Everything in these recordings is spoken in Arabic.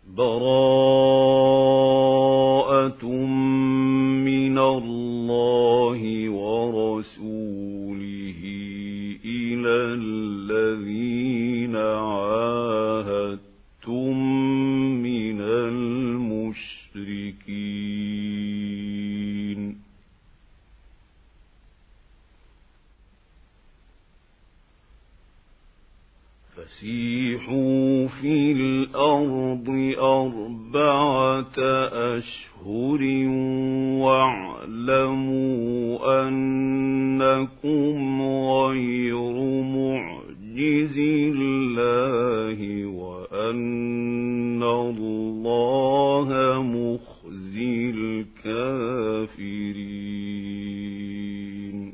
براءة من الله ورسوله إلى الذين عاهدتم من المشركين فسيحوا في الأرض 4 أشهر واعلموا أنكم غير معجز الله وأن الله مخزي الكافرين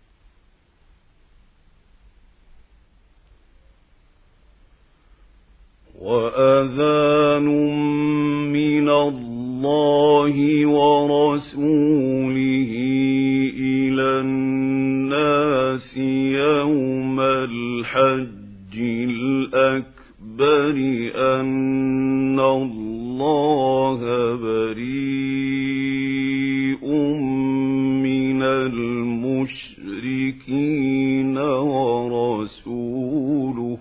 وأذان من الله ورسوله إلى الناس يوم الحج الأكبر أن الله بريء من المشركين ورسوله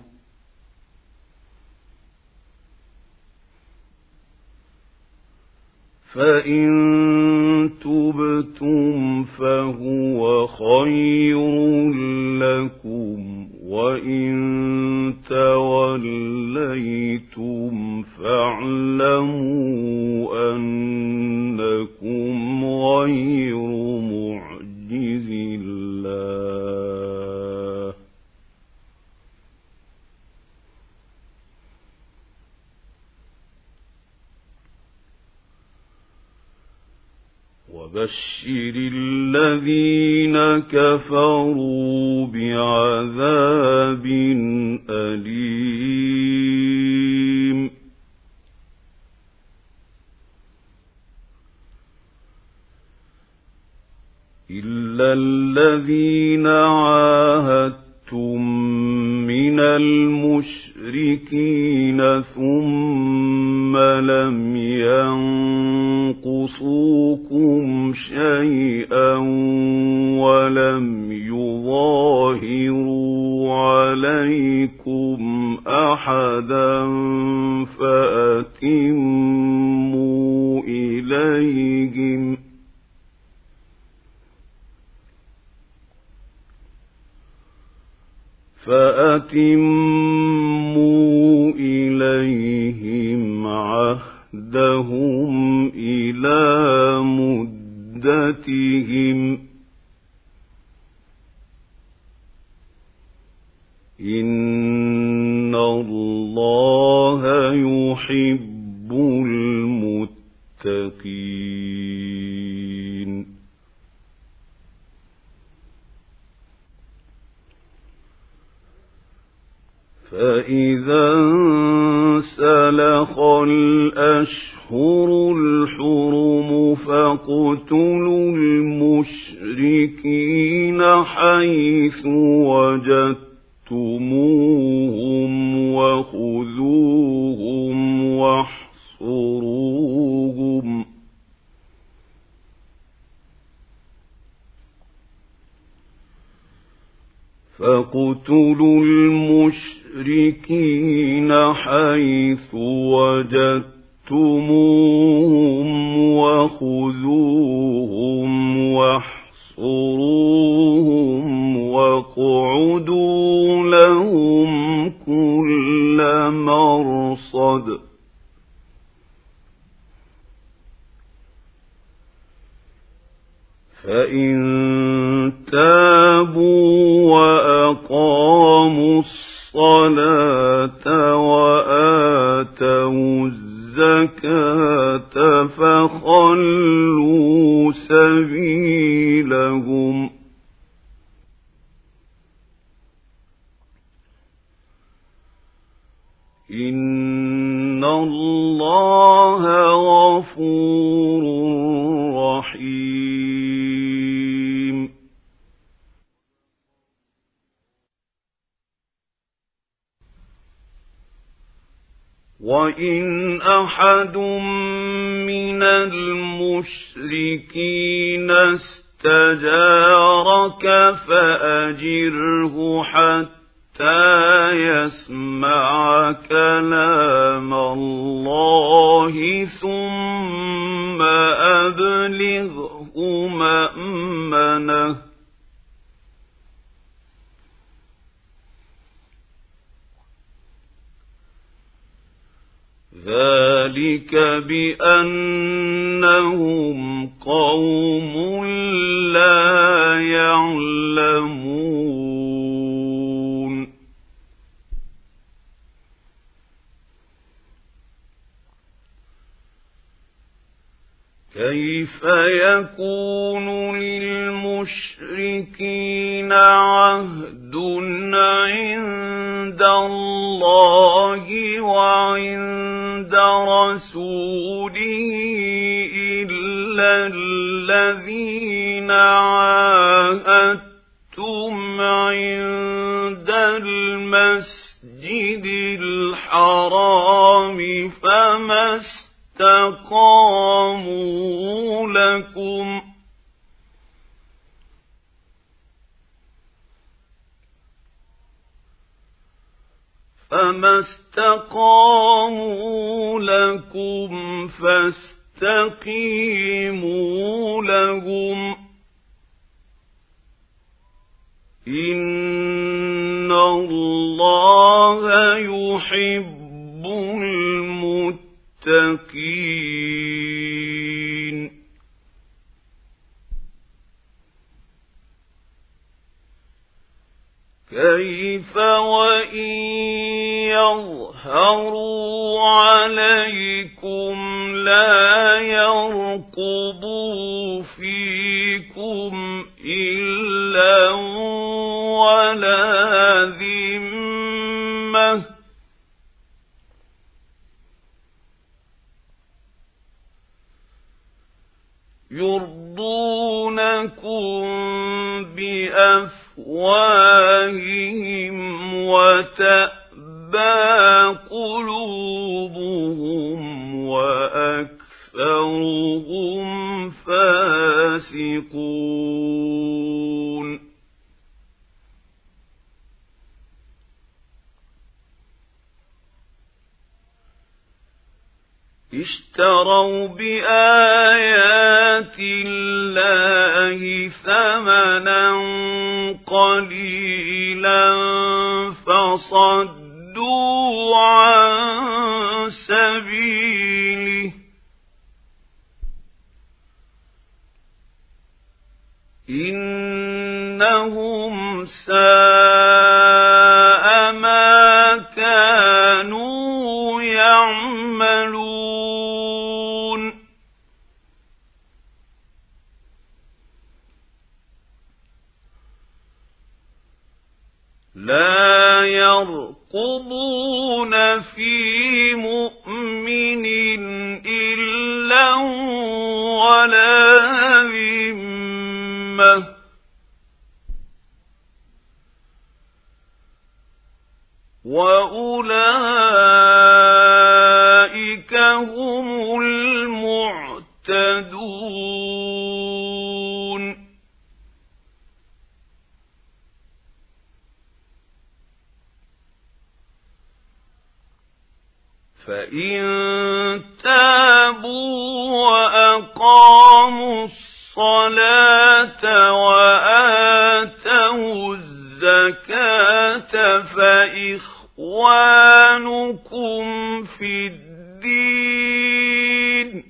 فإن تبتم فهو خير لكم وإن توليتم فاعلموا أنكم غير معجز الله وبشر الذين كفروا بعذاب أليم إلا الذين عاهدتم من المشركين ثم لم ينقصوكم شيئا ولم يظاهروا عليكم أحدا فأتموا إليهم عهدهم إلى مدتهم إن الله يحب المتقين فإذا انسلخ الأشهر الحرم فاقتلوا المشركين حيث وجدتموهم وخذوهم واحصروهم فاقتلوا المشركين حيث وجدتموهم وخذوهم واحصروهم واقعدوا لهم كل مرصد فإن تابوا وأقاموا الصلاة وآتوا الزكاة فخلوا سبيلهم إن الله غفور رحيم وإن أحد من المشركين استجارك فأجره حتى يسمع كلام الله ثم أبلغه مأمنه ذلك بأنهم قوم لا يعلمون كيف يكون للمشركين عهد عند الله وعند رسوله إلا الذين عاهدتم عند المسجد الحرام فما استقاموا لكم فاستقيموا لهم إن الله يحب المتقين كيف وإن يظهروا عليكم لا يرقبوا فيكم إلا ولا ذمة يرضونكم بأفواههم وتأبى قلوبهم وأكثرهم فاسقون اشتروا بآيات الله ثمنا قليلا فصدوا عن سبيله إنهم ساء ما كانوا يعملون لا يرقبون في مؤمن إلا ولا ذمة وأولئك هم المعتدون فإن تابوا وأقاموا الصلاة وآتوا الزكاة فإخوانكم في الدين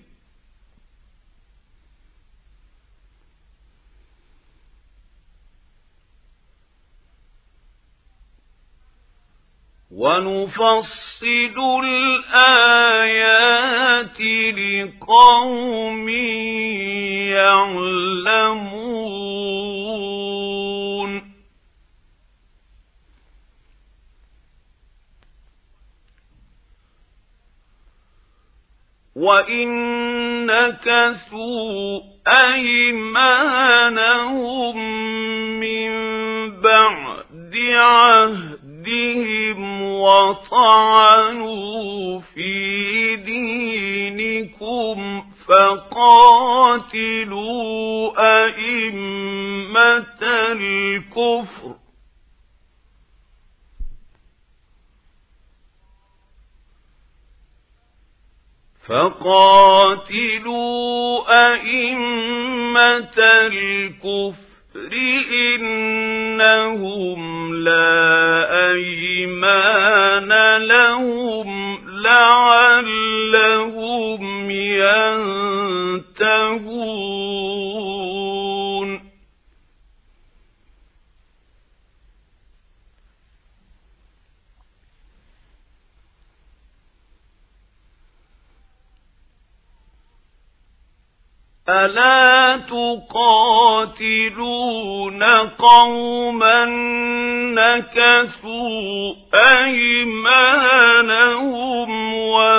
ونفصل الآيات لقوم يعلمون وإن نكثوا أيمانهم من بعد عهدهم وطعنوا في أئمة الكفر إنهم لا أيمان لهم لعلهم ينتهون ألا تقاتلون قوما نكثوا أيمانهم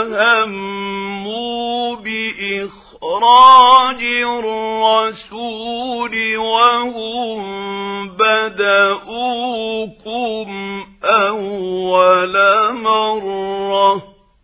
وهموا بإخراج الرسول وهم بدؤوكم أول مرة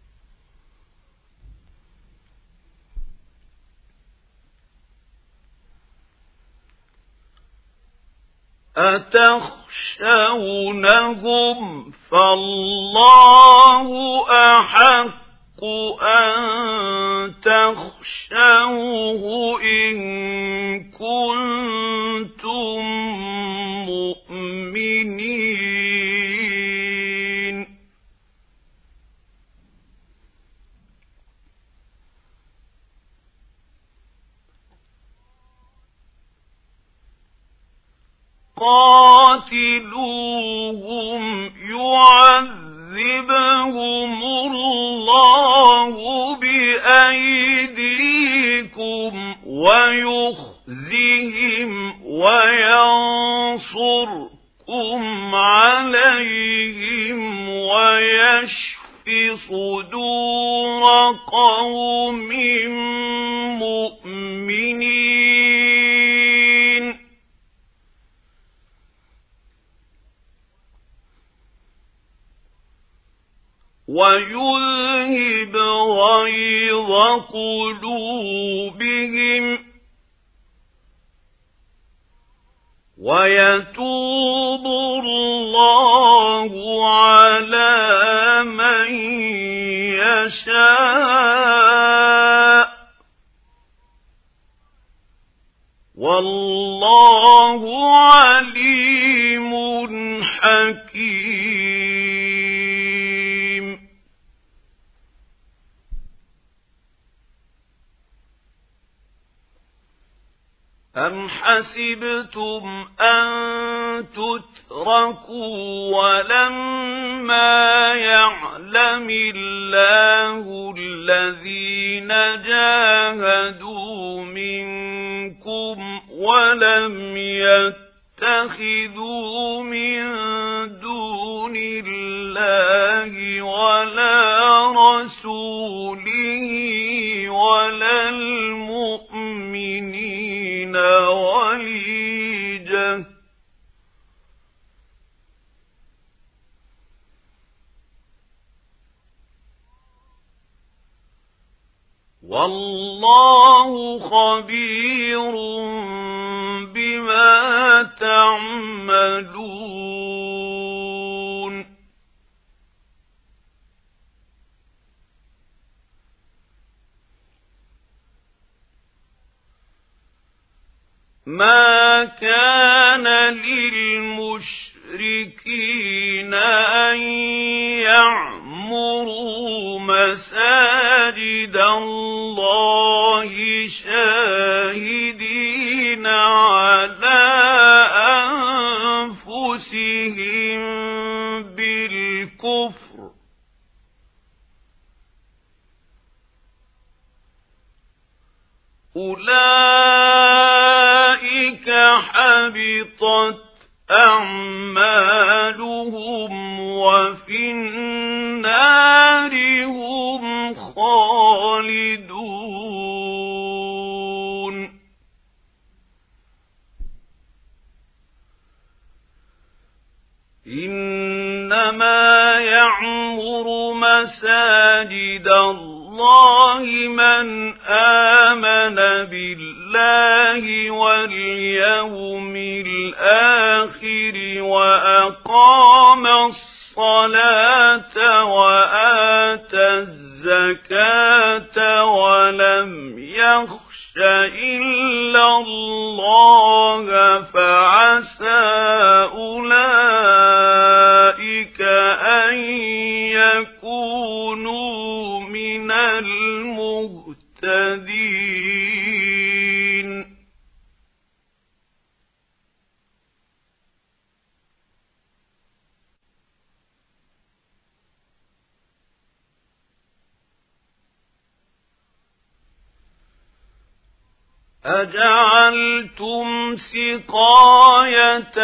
أتخشونهم فالله أحق أن تخشوه إن كنتم مؤمنين قاتلوهم يعذبهم الله بأيديكم ويخزهم وينصركم عليهم ويشف صدور قوم مؤمنين ويذهب غيظ قلوبهم ويتوب الله على من يشاء والله عليم حكيم أم حسبتم أن تتركوا ولما يعلم الله الذين جاهدوا منكم ولم يتخذوا من دون الله ولا رسوله ولا المؤمنين وليجة والله خبير بما تعملون ما كان للمشركين أن يعمروا مساجد الله شاهدين على أنفسهم بالكفر أولئك حبطت أعمالهم وفي النار هم خالدون إنما يعمر مساجد الله اللَّهِ مَنْ آمَنَ بِاللَّهِ وَالْيَوْمِ الْآخِرِ وَأَقَامَ الصَّلَاةَ وَآتَى الزَّكَاةَ وَلَمْ يَخْشَ إِلَّا اللَّهَ فَعَسَىٰ أُولَٰئِكَ أَن يَكُونُوا مِنَ الْمُهْتَدِينَ. أَجَعَلْتُمْ سِقَايَةَ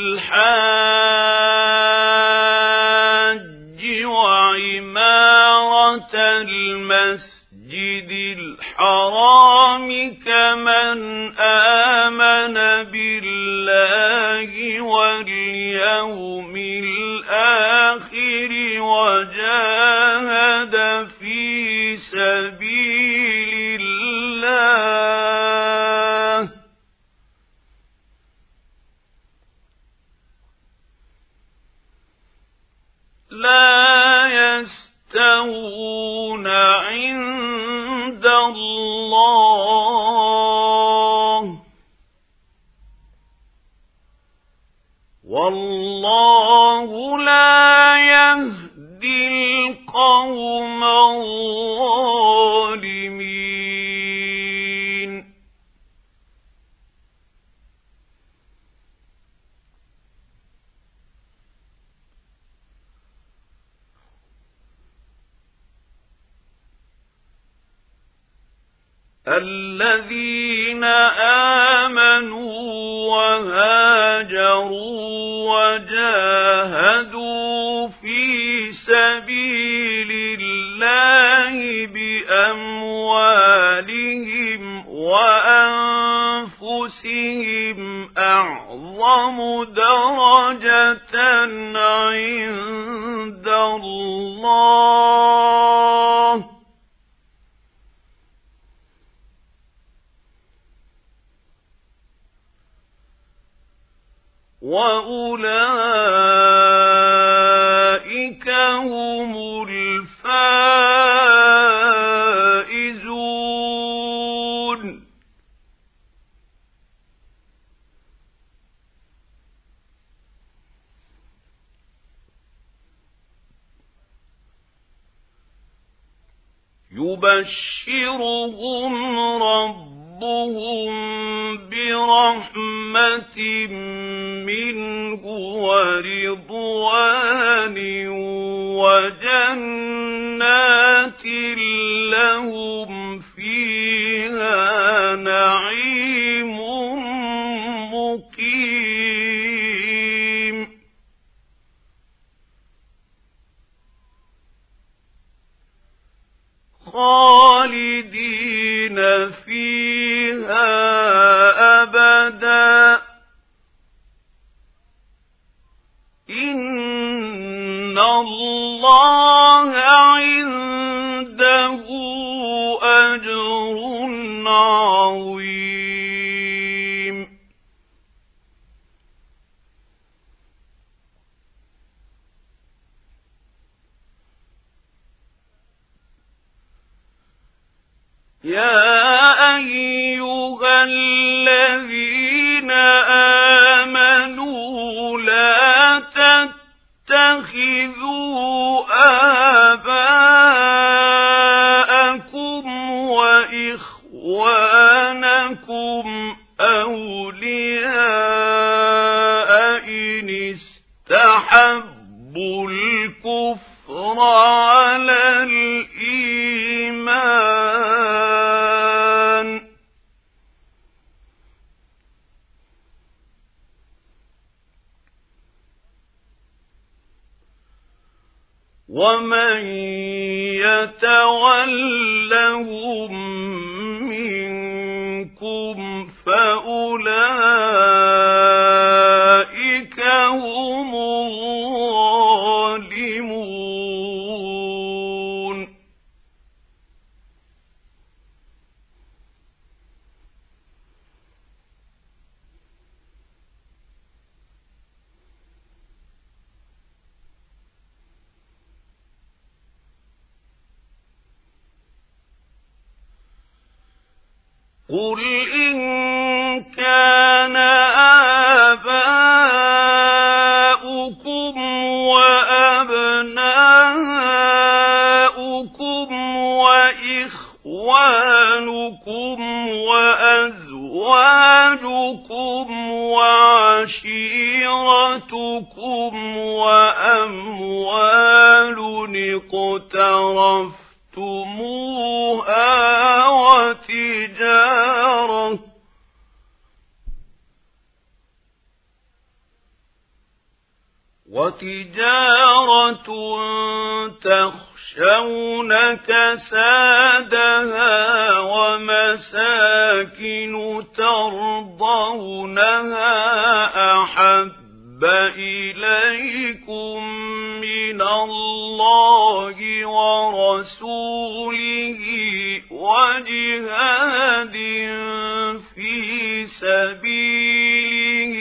الْحَاجِّ وَعِمَارَةَ الْمَسْجِدِ الْحَرَامِ كَمَنْ آمَنَ بِاللَّهِ وَالْيَوْمِ الْآخِرِ وَجَاهَدَ فِي سَبِيلِ اللَّهِ لَا يَسْتَوُونَ عِندَ اللَّهِ وَاللَّهُ لَا يَهْدِي الْقَوْمَ الظَّالِمِينَ. الَّذِينَ آمَنُوا وَهَاجَرُوا وَجَاهَدُوا فِي سَبِيلِ اللَّهِ بِأَمْوَالِهِمْ وَأَنفُسِهِمْ أَعْظَمُ دَرَجَةً عِندَ اللَّهِ وَأُولَئِكَ هُمُ الْفَائِزُونَ. يُبَشِّرُهُمْ رَبُّهُم بِرَحْمَةٍ مِّنْهُ وَرِضْوَانٍ وَجَنَّاتٍ لَّهُمْ فِيهَا نَعِيمٌ مُّقِيمٌ. خَالِدِينَ فِيهَا أَبَدًا. إِنَّ اللَّهَ عِندَهُ أَجْرٌ عَظِيمٌ. يَا أَيُّهَا الَّذِينَ آمَنُوا لَا تَتَّخِذُوا آبَاءَكُمْ وَإِخْوَانَكُمْ أَوْلِيَاءَ إِنِ اسْتَحَبُّوا الْكُفْرَ عَلَى الْإِيمَانِ وَمَن يَتَوَلَّهُم مِّنكُمْ فَأُولَٰئِكَ هُمُ الظَّالِمُونَ. قل إن كان آباؤكم وأبناؤكم وإخوانكم وأزواجكم وعشيرتكم وأموال اقترفتموها وتجارة تخشون كسادها ومساكن ترضونها أحب إليكم من الله ورسوله وجهاد في سبيله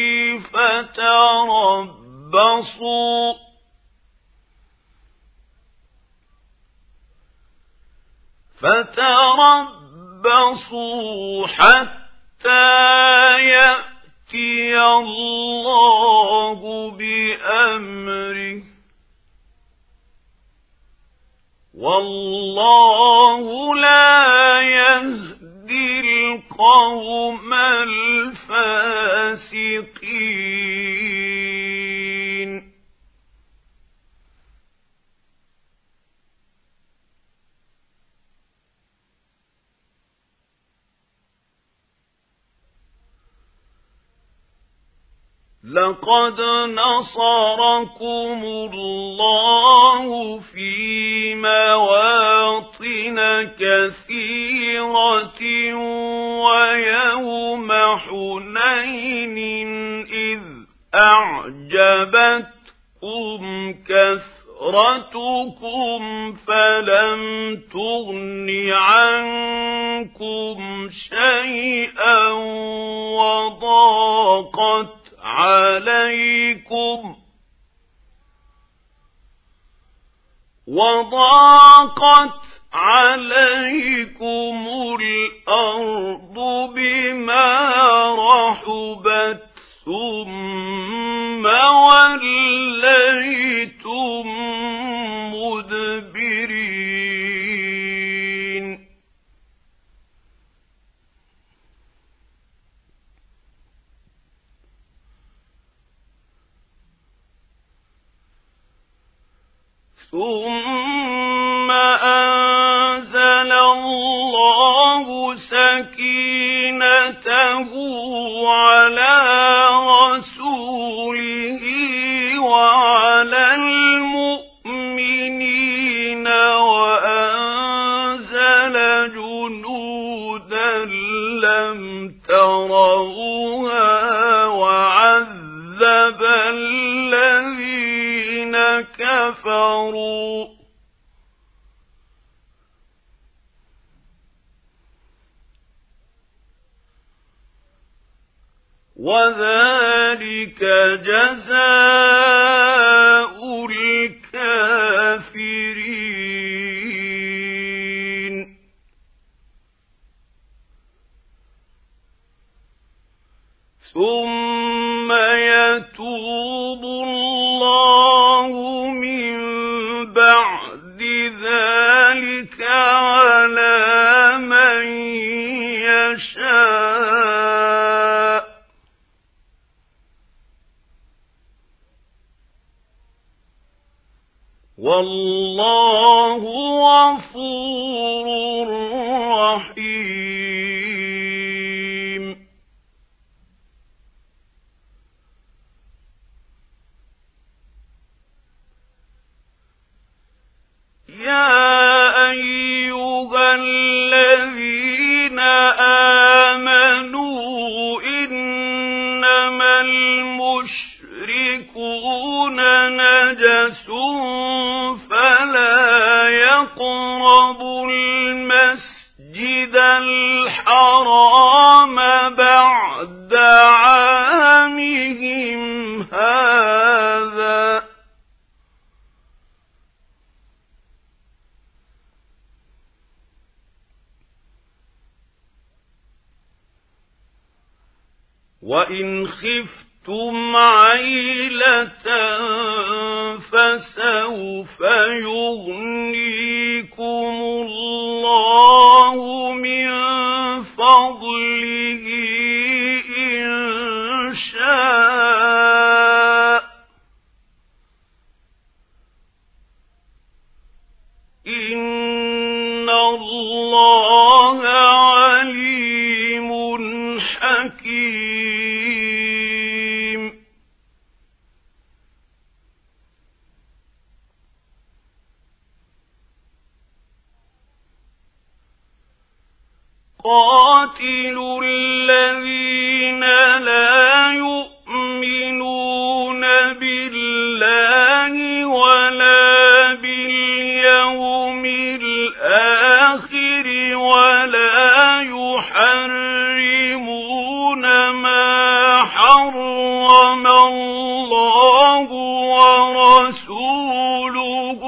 فتربصوا حتى يأتي الله بأمره والله لا يهدي القوم الفاسقين. لقد نصركم الله في مواطن كثيرة ويوم حنين إذ أعجبتكم كثرتكم فلم تغن عنكم شيئا وضاقت عليكم الأرض بما رحبت ثم وليتم مدبرين. ثم أنزل الله سكينته على رسوله وعلى المؤمنين وأنزل جنودا لم تروها وعذب الذين كفروا وذلك جزاء الكافرين. ثم يتوب الله من بعد ذلك على من يشاء والله غفور رحيم. يا أيها الذين آمنوا إنما المشركون نجس فلا يقربوا المسجد الحرام بعد عامهم هذا وإن خفتم عيلة فسوف يغنيكم الله من فضله إن شاء إن الله عليم حكيم. قاتلوا الذين لا يؤمنون بالله ولا باليوم الآخر ولا يحرمون ما حرم الله ورسوله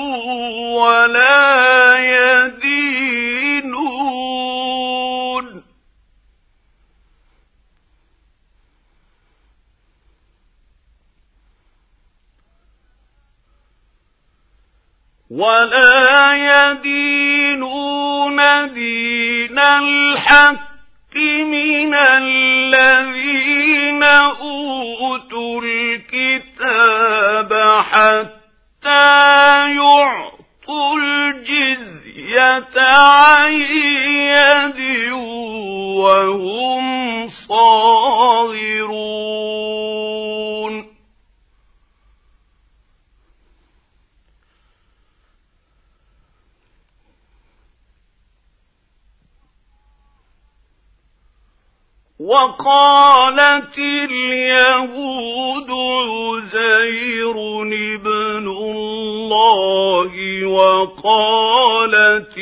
ولا يدينون دين الحق من الذين أوتوا الكتاب حتى يعطوا الجزية عن يد وهم صاغرون. وقالت اليهود عزير ابن الله وقالت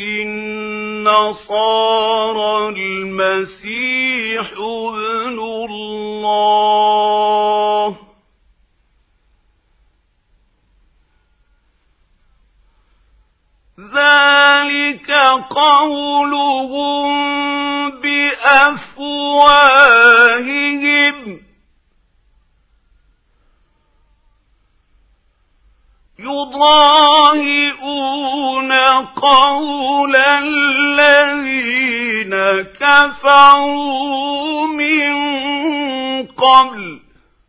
النصارى المسيح ابن الله ذلك قولهم بأفواههم يضاهئون قول الذين كفروا من قبل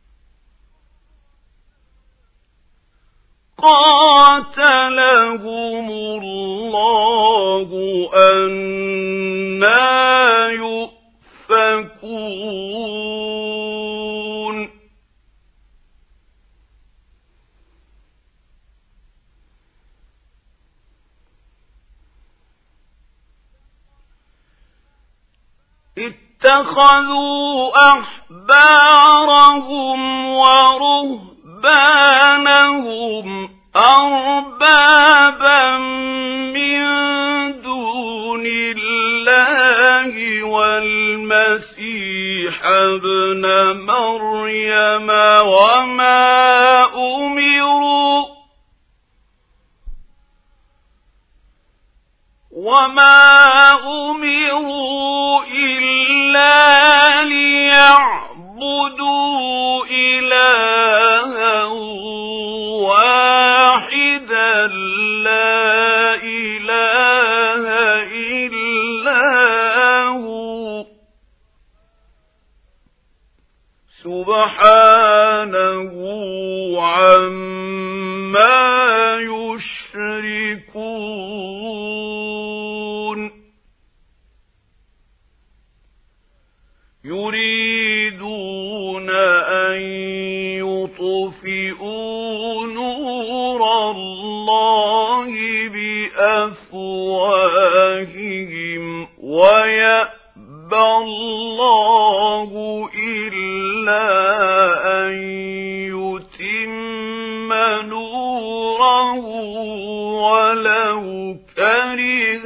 قاتلهم الله أنى يؤفكون. اتخذوا أحبارهم ورهبانهم أربابا من دون الله والمسيح ابن مريم وما أمروا إلا ليعبدوا إلها واحدا لا إله إلا هو سبحانه عما يشركون. يريدون أن يطفئوا نور الله بأفواههم ويأبى الله إلا أن يتم نوره ولو كره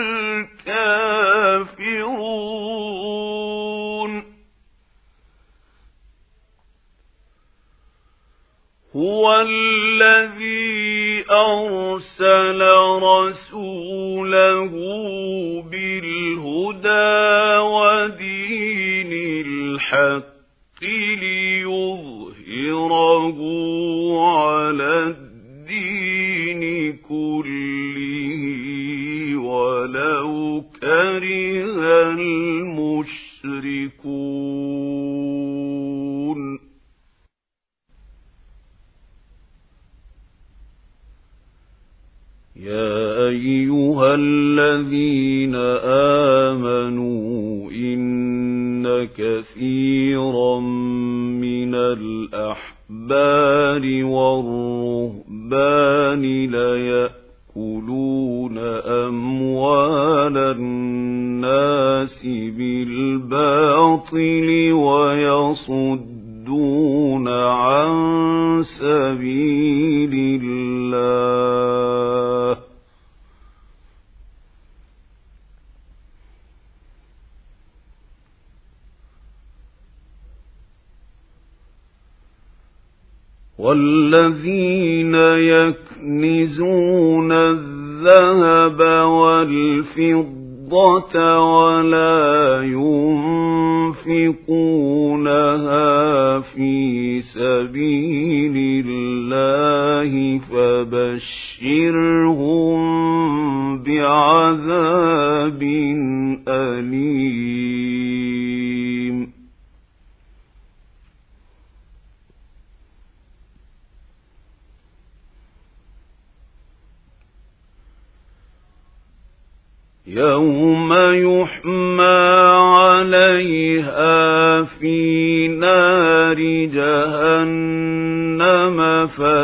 الكافرون. هو الذي أرسل رسوله بالهدى ودين الحق ليظهره على الدين كله ولو كره المشركون. يا أيها الذين آمنوا إن كثيرا من الأحبار والرهبان ليأكلون أموال الناس بالباطل ويصدون عن سبيل الله والذين يكنزون الذهب والفضة ولا ينفقونها في سبيل الله فبشرهم بعذاب أليم. يوم يحمى عليها في نار جهنم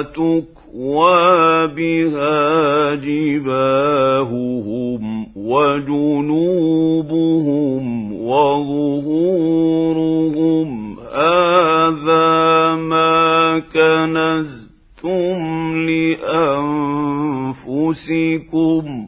فتكوى بها جباههم وجنوبهم وظهورهم هذا ما كنزتم لأنفسكم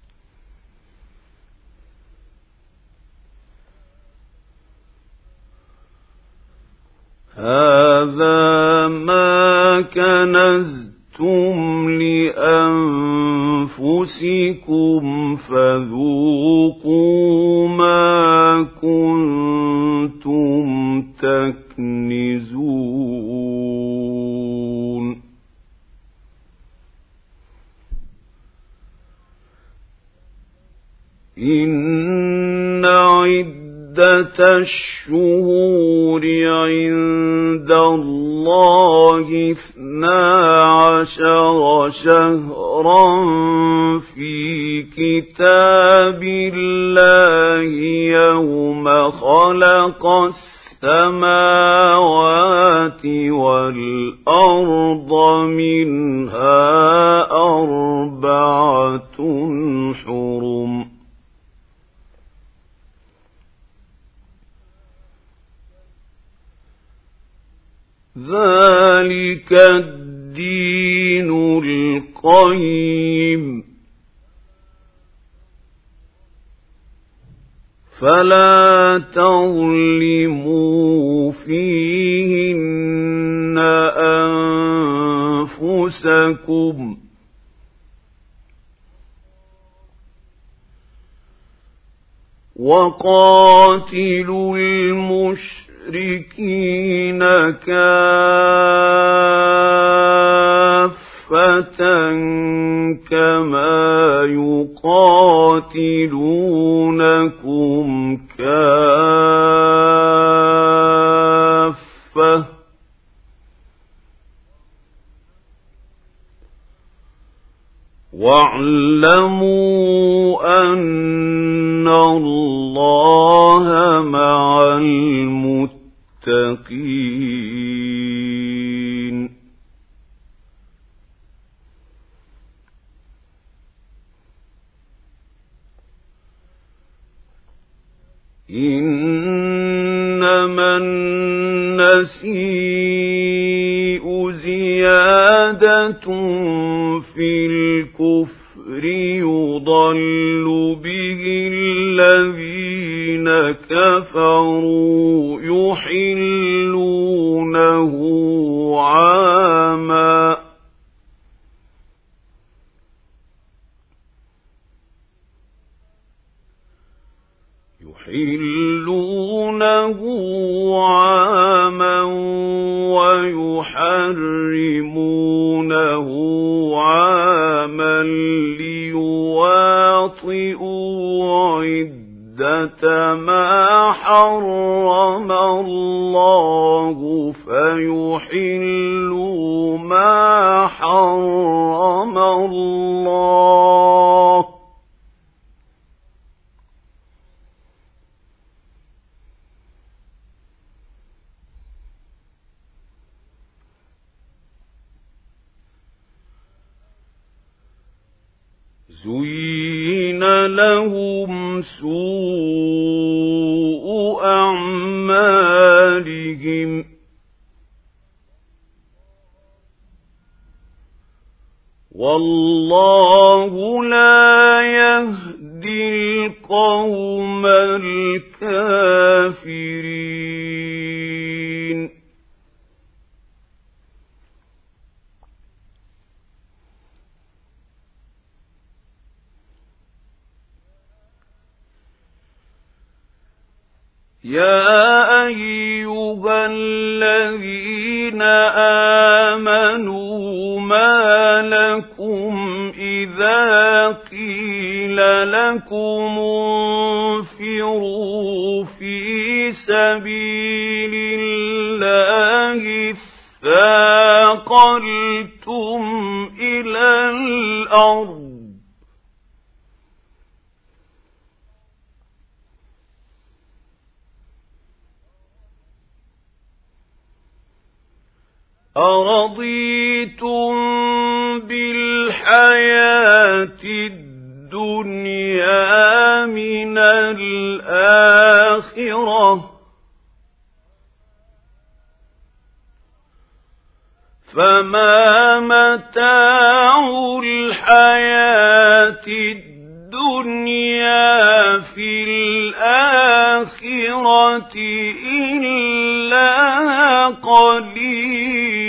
هذا ما كنزتم لأنفسكم فذوقوا ما كنتم تكنزون. إن عدة الشهور عند الله 12 شهرا في كتاب الله يوم خلق السماوات والأرض منها 4 حرم ذلك الدين القيم فلا تظلموا فيهن أنفسكم وقاتلوا المشركين كافة كما يقاتلونكم كافة واعلموا أن الله مع المتقين. إنما النسيء زيادة في الكفر يضل به الذين كفروا يحلونه عاما يستطيعوا عدة ما حرم الله فيحلوا ما حرم الله زين لهم سوء أعمالهم والله لا يهدي القوم الكافرين يا أيها الذين آمنوا ما لكم إذا قيل لكم انفروا في سبيل الله اثاقلتم إلى الأرض أرضيتم بالحياة الدنيا من الآخرة فما متاع الحياة الدنيا في الآخرة إلا قليل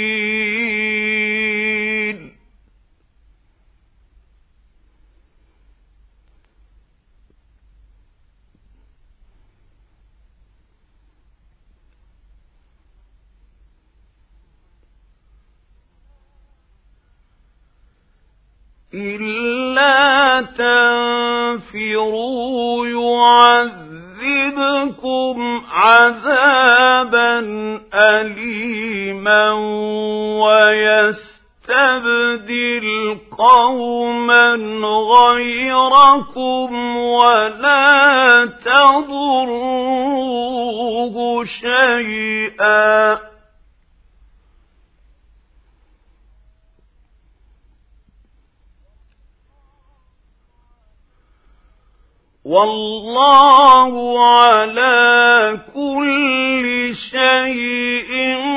إلا تنفروا يعذبكم عذابا أليما ويستبدل قوما غيركم ولا تضروه شيئا والله على كل شيء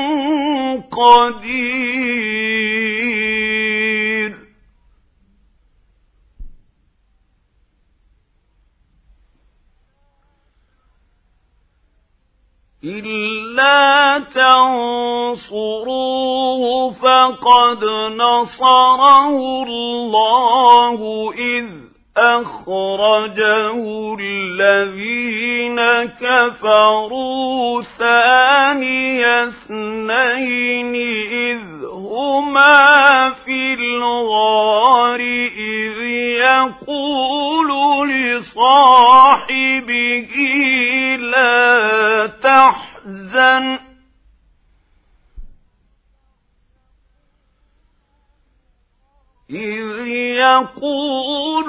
قدير إلا تنصروه فقد نصره الله إذ أخرجه الذين كفروا ثاني اثنين إذ هما في الغار إذ يقول لصاحبه لا تحزن إذ يقول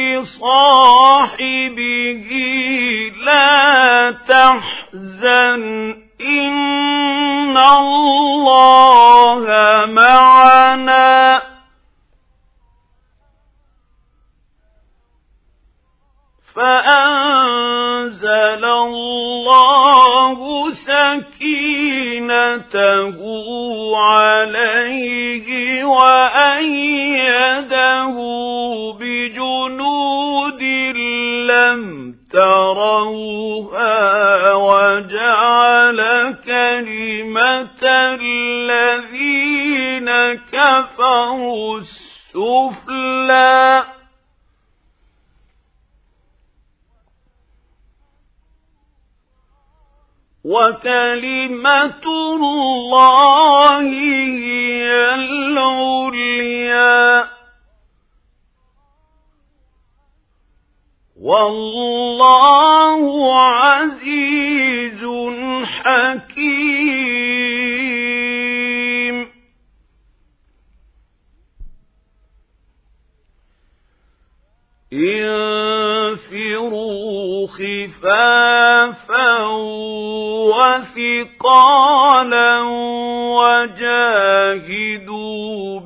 لصاحبه لا تحزن إن الله معنا فأنزل الله سكينته عليه وأيده بجنود لم تروها وجعل كلمة الذين كفروا السفلى وكلمة الله هي العليا والله عزيز حكيم. انفروا خفافا وثقالا وجاهدوا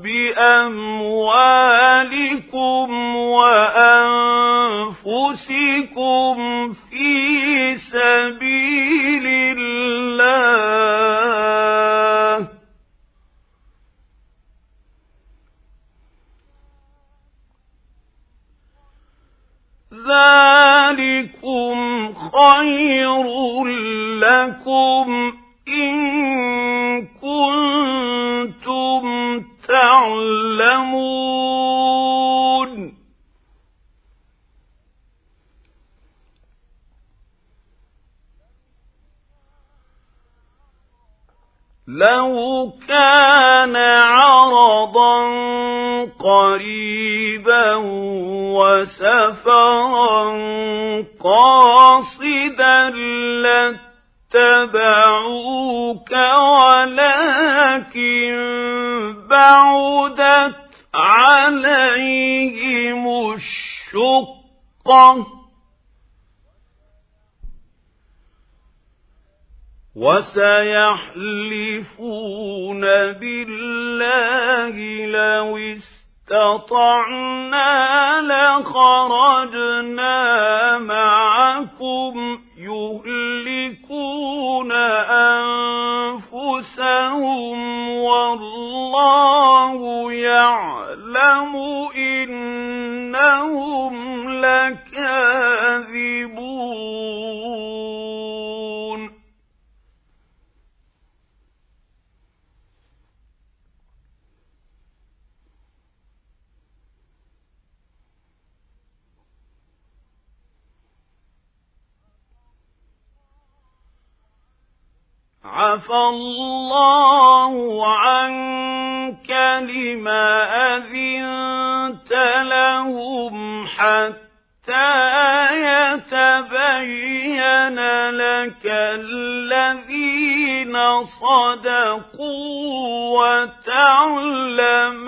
بأموالكم وأنفسكم في سبيل الله، ذلكم خير لكم إن كنتم تعلمون. لو كان عرضا قريبا وسفرا قاصدا لاتبعوك ولكن بعدت عليهم الشقة وسيحلفون بالله لو استطعنا لخرجنا معكم يهلكون أنفسهم والله يعلم إنهم لكاذبون. عفى الله عنك لم أذنت لهم حتى يتبين لك الذين صدقوا وتعلم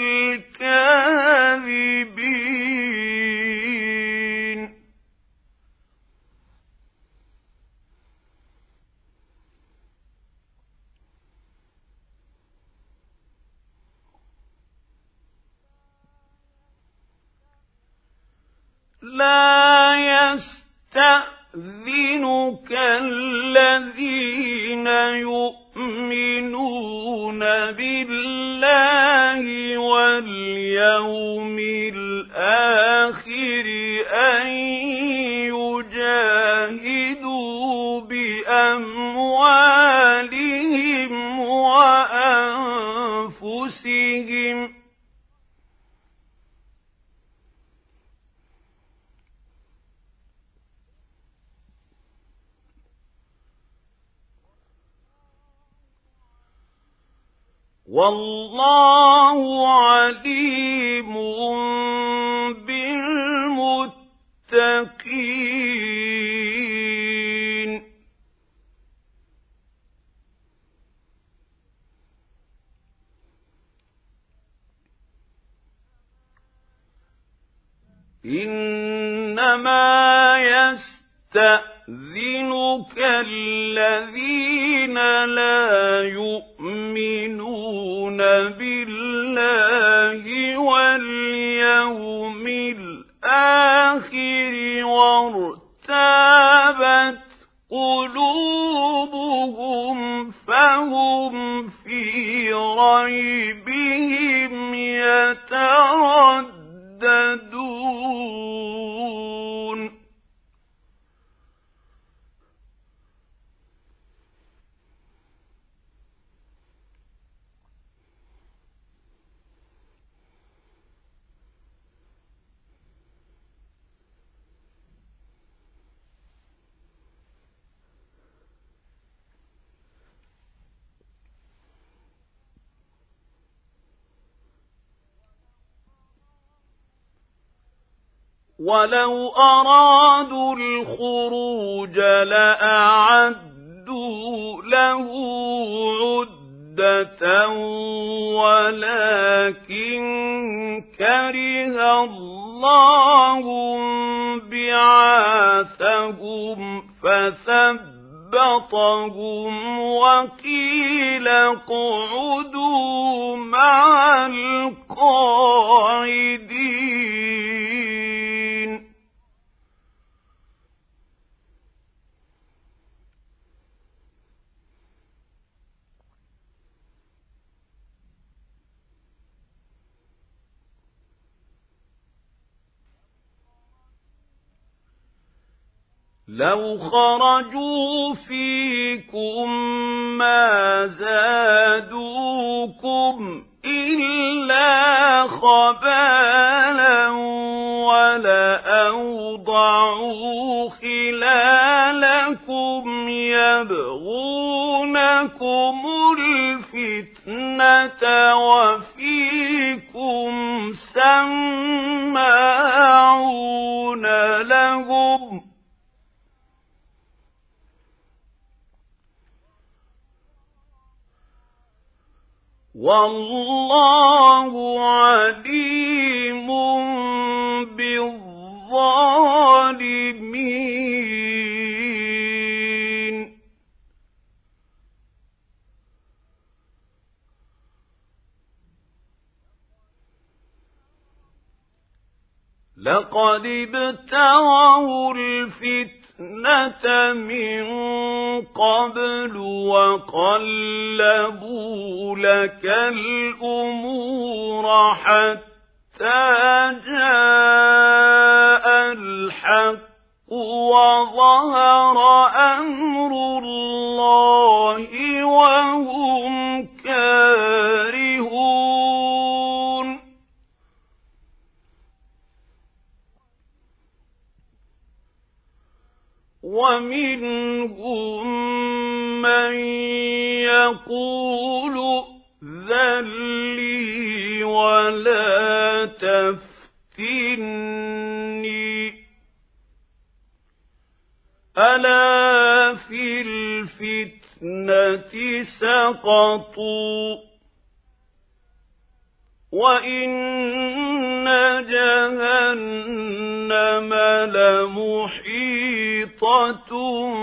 الكاذبين. لا يستأذنك الذين يؤمنون بالله واليوم الآخر أن يجاهدوا بأموالهم وأنفسهم والله عليم بالمتقين. إنما يستأذنك الذين لا يؤمنون بالله واليوم الآخر وارتابت قلوبهم فهم في ريبهم يترددون. ولو أرادوا الخروج لأعدوا له عدة ولكن كره الله بعاثهم فثبطهم وقيل اقعدوا مع القاعدين. لو خرجوا فيكم ما زادوكم إلا خبالا ولأوضعوا خلالكم يبغونكم الفتنة وفيكم سماعون لهم والله عليم بالظالمين. لقد ابتغوا الفتنة من قبل وقلبوا لك الأمور حتى جاء الحق وظهر أمر الله وهم كارهون. ومنهم من يقول ائذن لي ولا تفتني ألا في الفتنة سقطوا وإن جهنم لمحيطة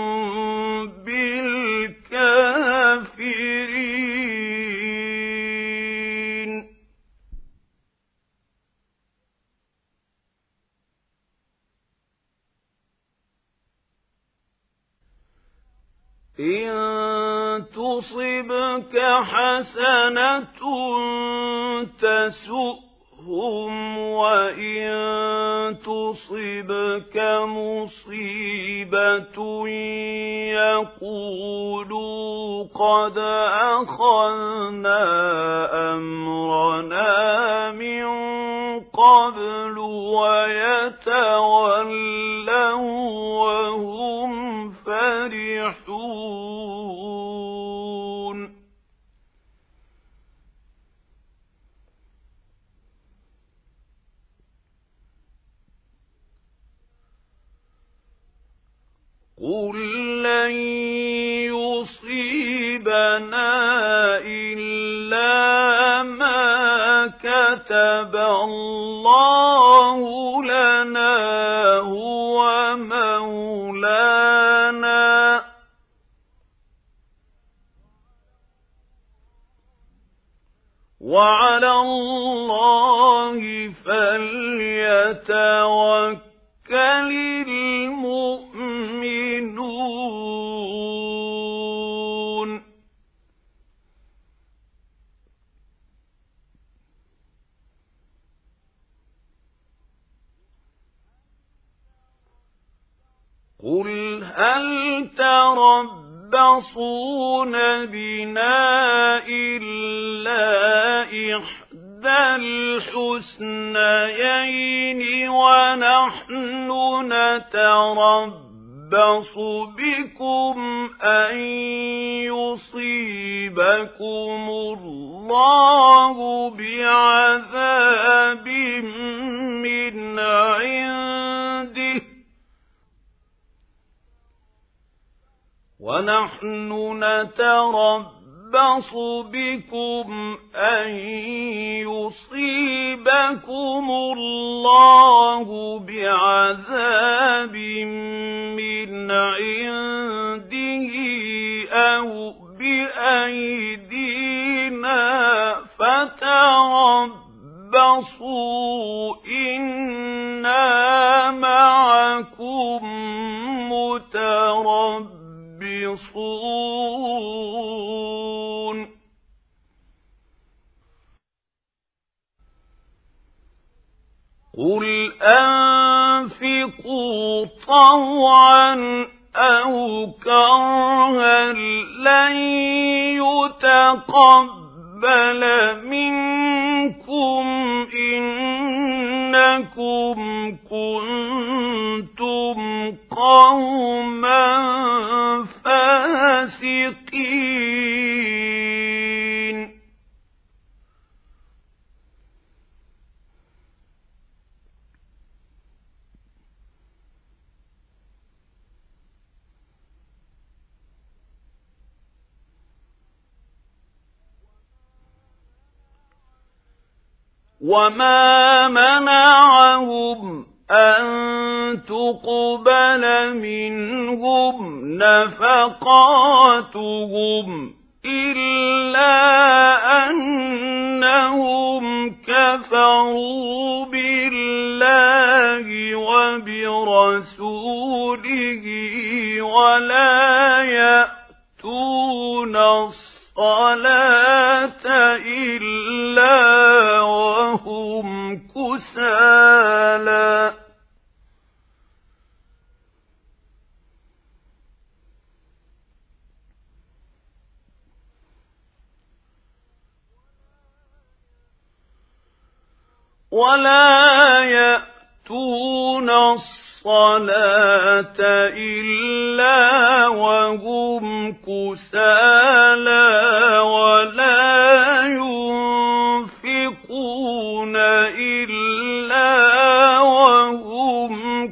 بالكافرين. إن تصبك حسنة تسؤهم وإن تصبك مصيبة يقولوا قد أخذنا أمرنا من قبل ويتولوا وهم فرحون. قل لن يصيبنا إلا ما كتب الله لنا هو مولانا وعلى الله فليتوكل المؤمنون. قل هل تربصون بنا إلا إحدى الحسنيين ونحن نتربص بكم أن يصيبكم الله بعذاب من عنده ونحن نتربص بكم أن يصيبكم الله بعذاب من عنده أو بأيدينا فتربصوا إنا معكم متربصون قل أنفقوا طوعا أو كرها لن يتقبل منكم إنكم كنتم قوما فاسقين وما منعهم أن تقبل منهم نفقاتهم إلا أنهم كفروا بالله وبرسوله ولا يأتون الصلاة إلا وهم كسالى ولا يأتون الصلاة إلا وهم كسالى ولا ينفقون إلا وهم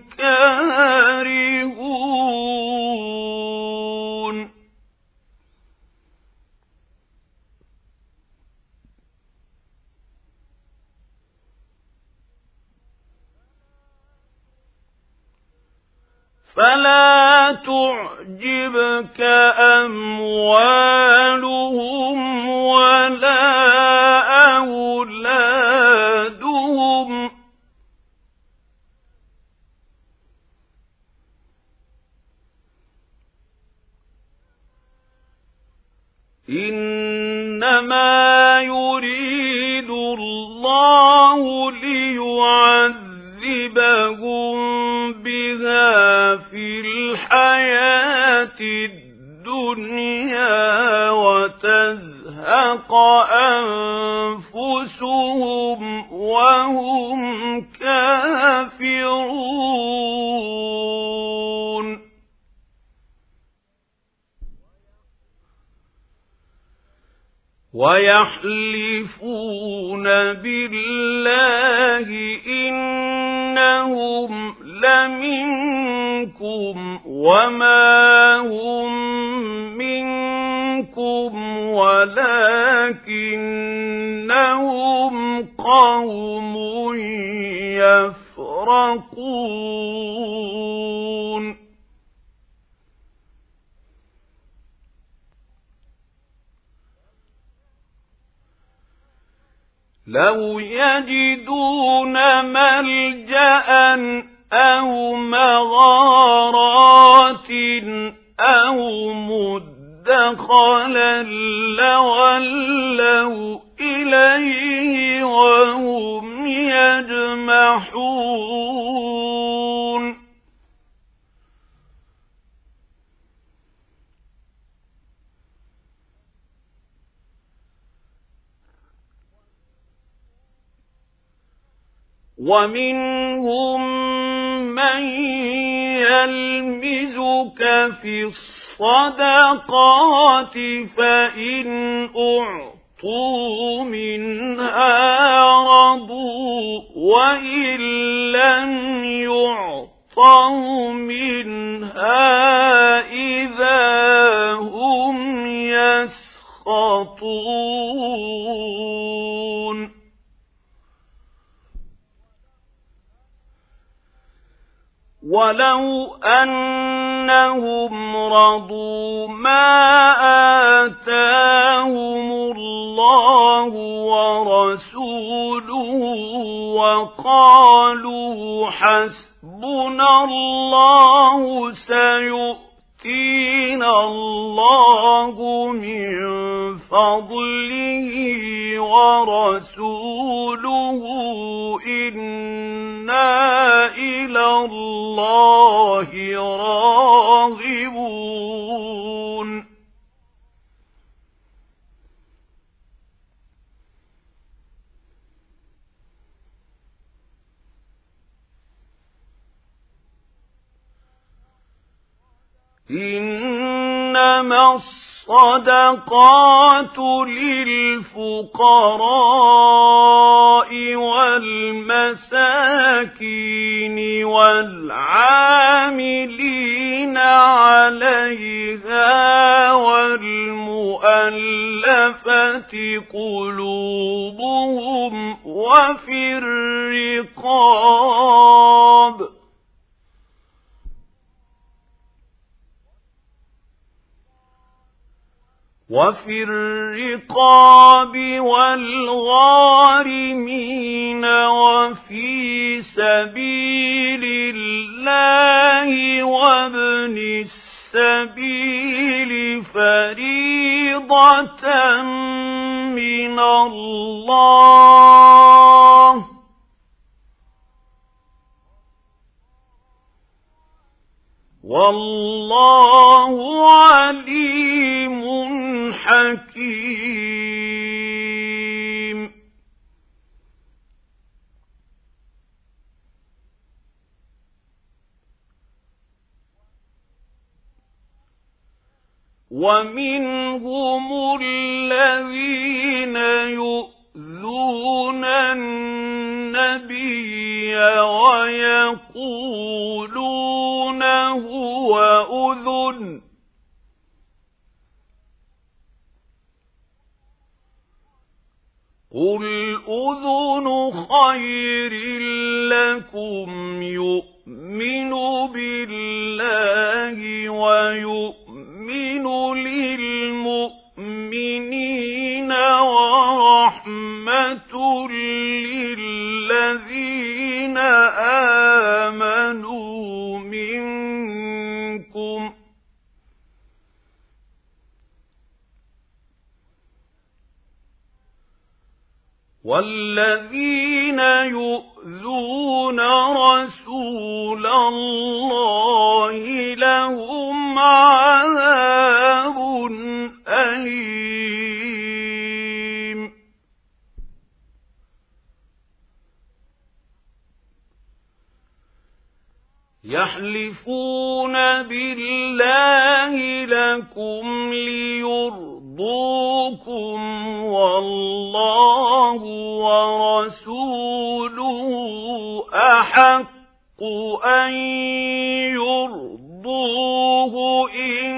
كارهون فلا تعجبك أموالهم ولا أولادهم إنما يريد الله ليعذبهم بها في الحياة الدنيا وتزهق أنفسهم وهم كافرون ويحلفون بالله إنهم لمنكم وما هم منكم ولكنهم قوم يفرقون لو يجدون ملجأ أو مغارات أو مدخلا لولوا إليه وهم يجمحون ومنهم من يلمزك في الصدقات فإن أعطوا منها رضوا وإن لم يعطوا منها إذا هم يسخطون ولو أنهم رضوا ما آتاهم الله ورسوله وقالوا حسبنا الله سيؤتينا الله من فضله ورسوله إنا إلى الله راغبون إنما الصدقات للفقراء والمساكين والعاملين عليها والمؤلفة قلوبهم وفي الرقاب والغارمين وفي سبيل الله وابن السبيل فريضة من الله والله عليم حكيم ومنهم الذين يؤذون النبي ويقولون هو أذن قل أذن خير لكم يؤمن بالله ويؤمن للمؤمنين ورحمة للذين آمنوا منكم والذين يؤذون رسول الله لهم عذاب أليم يحلفون بالله لكم ليرضوكم والله ورسوله أحق أن يرضوه إن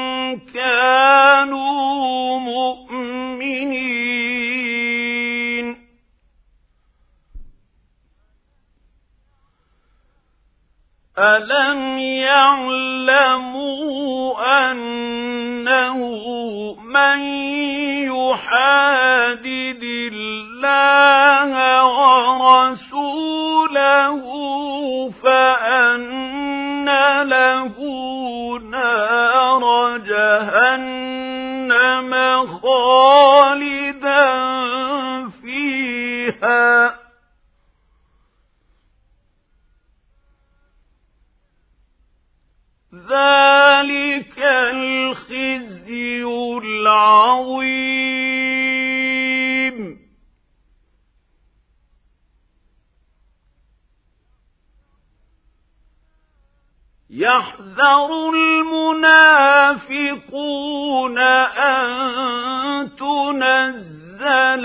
كانوا مؤمنين ألم يعلموا أنه من يحادد الله ورسوله فأن له نار جهنم خالدا فيها ذلك الخزي العظيم يحذر المنافقون أن تنزل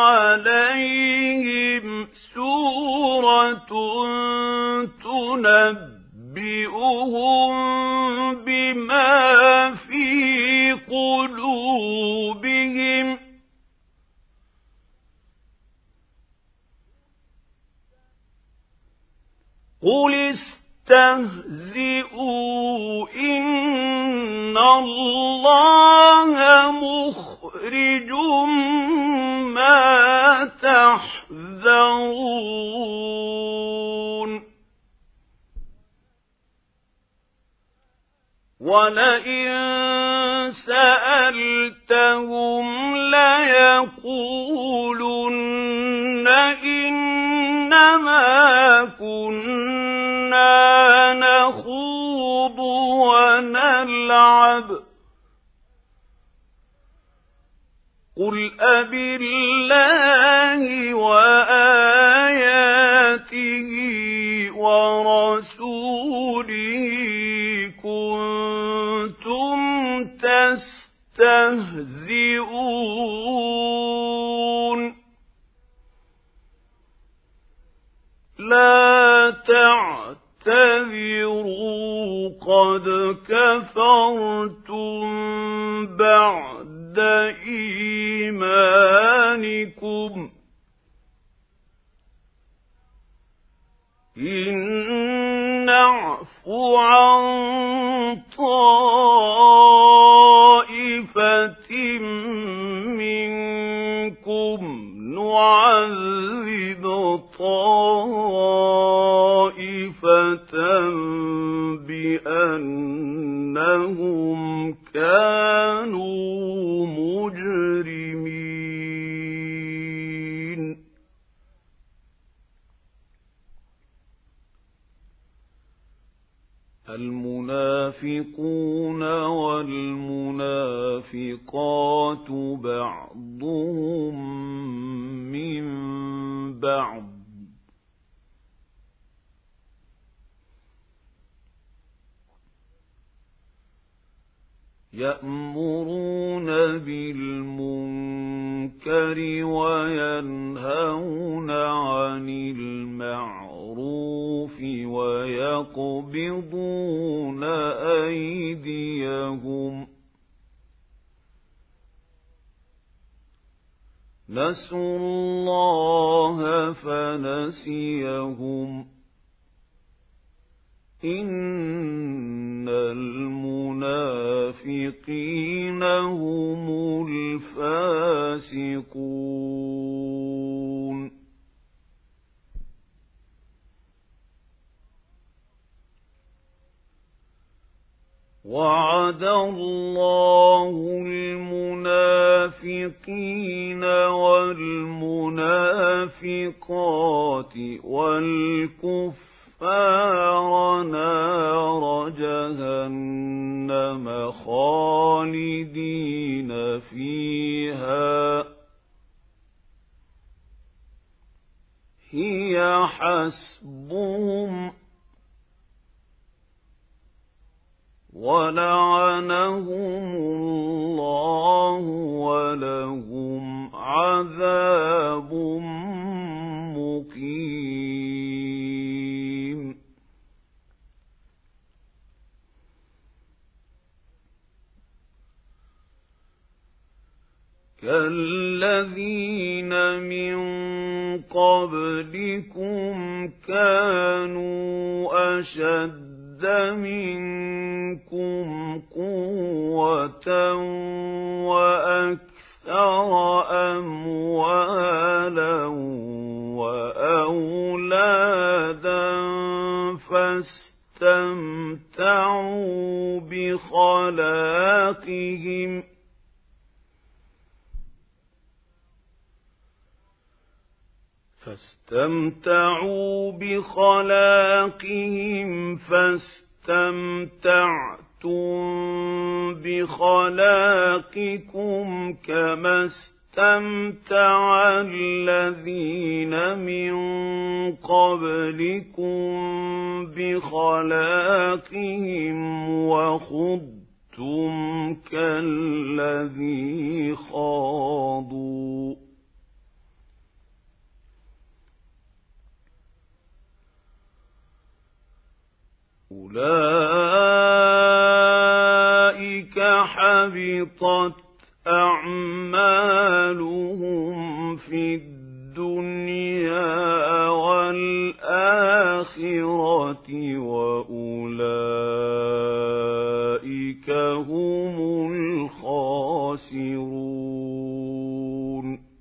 عليهم سورة تنبئهم بما في قلوبهم قل استهزئوا إن الله مخرج ما تحذرون ولئن سألتهم ليقولن إنما كنا نخوض ونلعب قل أبالله وآياته ورسوله كنتم تستهزئون لا تعتذروا قد كفرتم بعد إيمانكم إن نعف عن طائفة منكم نعذب طائفة بأنهم كانوا مجرمين المنافقون والمنافقات بعضهم من بعض يأمرون بالمنكر وينهون عن المعروف ويقبضون أيديهم نسوا الله فنسيهم إن المنافقين هم الفاسقون وعد الله المنافقين والمنافقات والكفار نار جهنم خالدين فيها هي حسبهم ولعنهم الله ولهم عذاب مقيم كالذين من قبلكم كانوا أشد منكم قوة وأكثر أموالا وأولادا فاستمتعوا بخلاقهم فاستمتعتم بخلاقكم كما اسْتَمْتَعَ الَّذِينَ مِن قَبْلِكُم بِخَلَاقِهِمْ وَخُضْتُمْ كَالَّذِي خَاضُوا أُولَئِكَ حَبِطَتْ أَعْمَالُهُمْ فِي الدُّنْيَا وَالْآخِرَةِ وَأُولَئِكَ هُمُ الْخَاسِرُونَ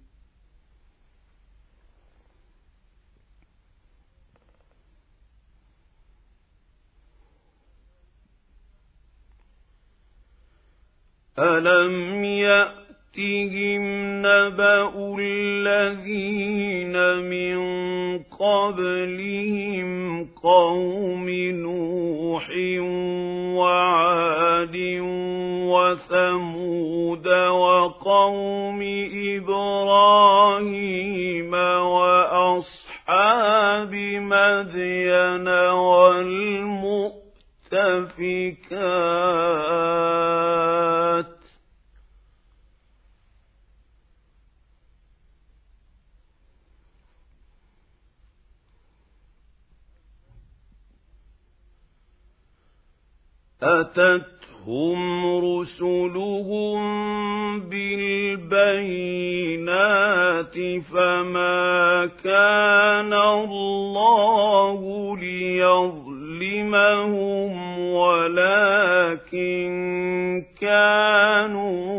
أَلَمْ يَأْتِهِمْ نَبَأُ الَّذِينَ مِن قَبْلِهِمْ قَوْمِ نُوحٍ وَعَادٍ وَثَمُودَ وَقَوْمِ إِبْرَاهِيمَ وَأَصْحَابِ مَدْيَنَ وَالْمُؤْتَفِكَاتِ أَتَتْهُمْ رُسُلُهُم بِالْبَيِّنَاتِ فَمَا كَانَ اللَّهُ لِيَظْلِمَهُمْ وَلَكِن كَانُوا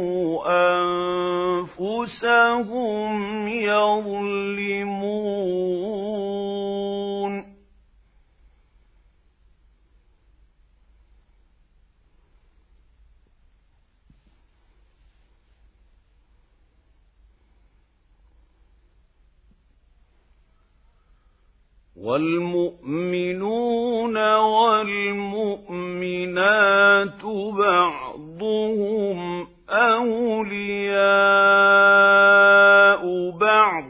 أَنفُسَهُمْ يَظْلِمُونَ وَالْمُؤْمِنُونَ وَالْمُؤْمِنَاتُ بَعْضُهُمْ أَوْلِيَاءُ بَعْضٍ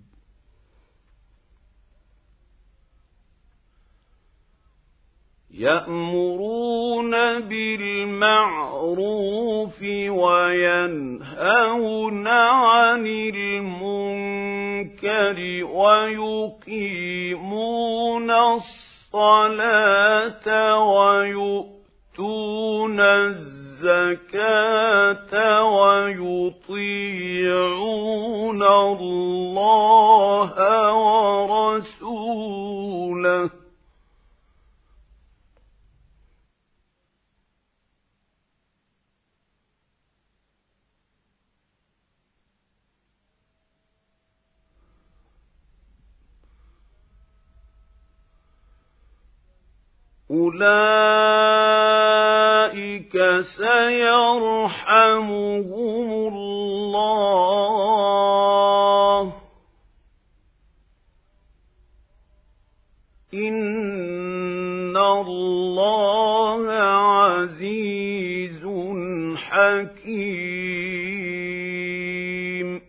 يَأْمُرُونَ بِالْمَعْرُوفِ وَيَنْهَوْنَ عَنِ الْمُنكَرِ وَيُقِيمُونَ الصَّلَاةَ وَيُؤْتُونَ الزَّكَاةَ وَيُطِيعُونَ اللَّهَ وَرَسُولَهُ أُولَئِكَ سَيَرْحَمُهُمُ اللَّهُ ۗ إِنَّ اللَّهَ عَزِيزٌ حَكِيمٌ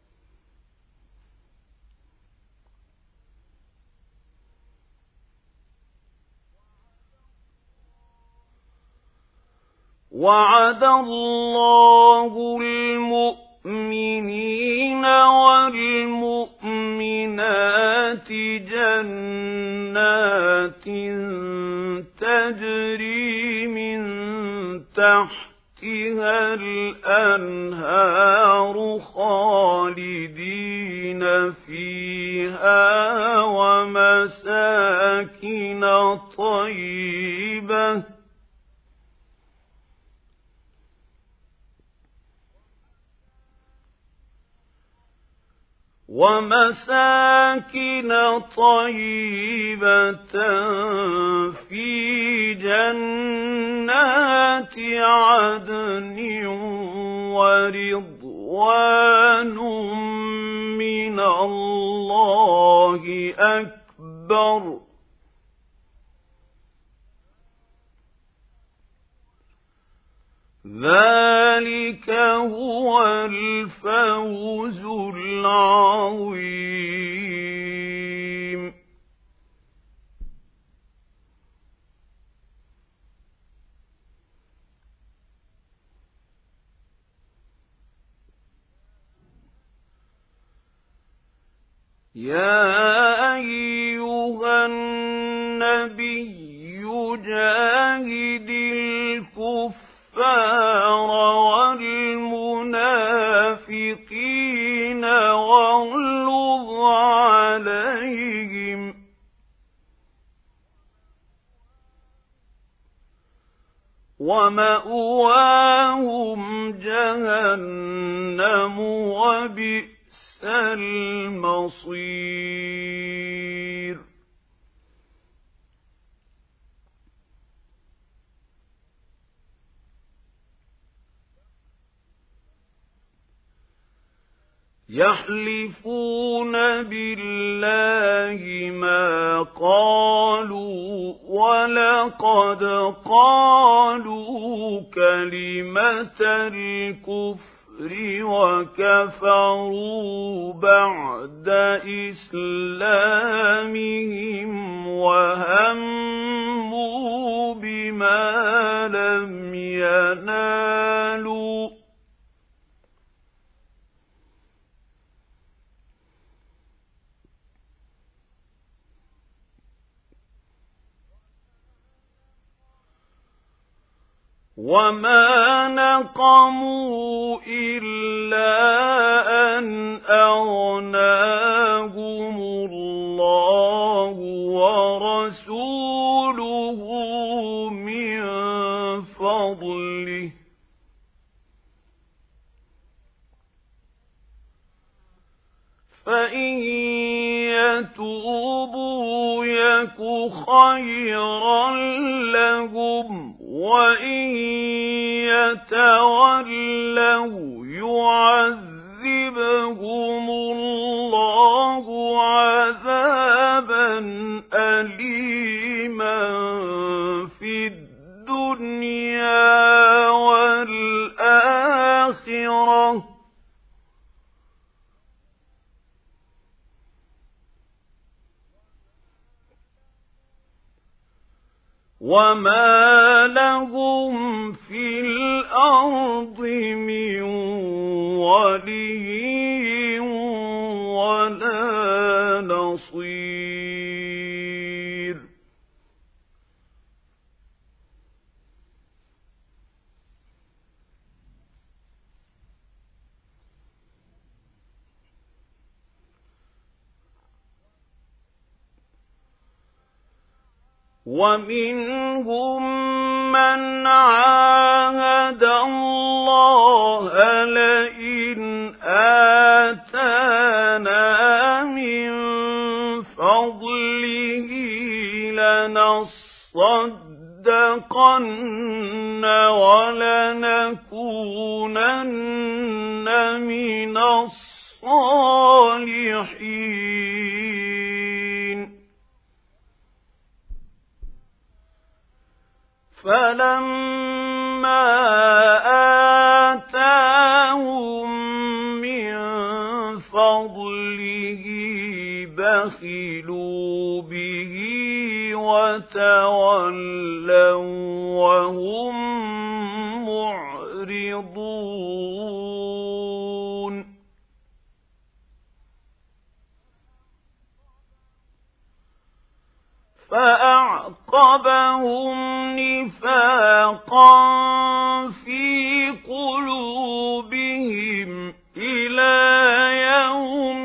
وَعَدَ اللَّهُ الْمُؤْمِنِينَ وَالْمُؤْمِنَاتِ جَنَّاتٍ تَجْرِي مِن تَحْتِهَا الْأَنْهَارُ خَالِدِينَ فِيهَا وَمَسَاكِنَ طَيِّبَةً فِي جَنَّاتِ عَدْنٍ وَرِضْوَانٌ مِّنَ اللَّهِ أَكْبَرُ ۚ ذَلِكَ ذلك هو الفوز العظيم. يا أيها النبي جاهد الكفار والمنافقين واغلظ عليهم ومأواهم جهنم وبئس المصير. يحلفون بالله ما قالوا ولقد قالوا كلمة الكفر وكفروا بعد إسلامهم وهموا بما لم ينالوا وما نقموا إلا أن أغناهم الله ورسوله من فضله فإن يتوبوا يك خيرا لهم وإن يتولوا يعذبهم الله عذابا أليما في الدنيا والآخرة وما لهم في الأرض من ولي ولا نصير. ومنهم من عاهد الله لئن آتانا من فضله لنصدقن ولنكونن من الصالحين. فلما آتاهم من فضله بخلوا به وتولوا وهم معرضون. فأعقبهم نفاقا في قلوبهم إلى يوم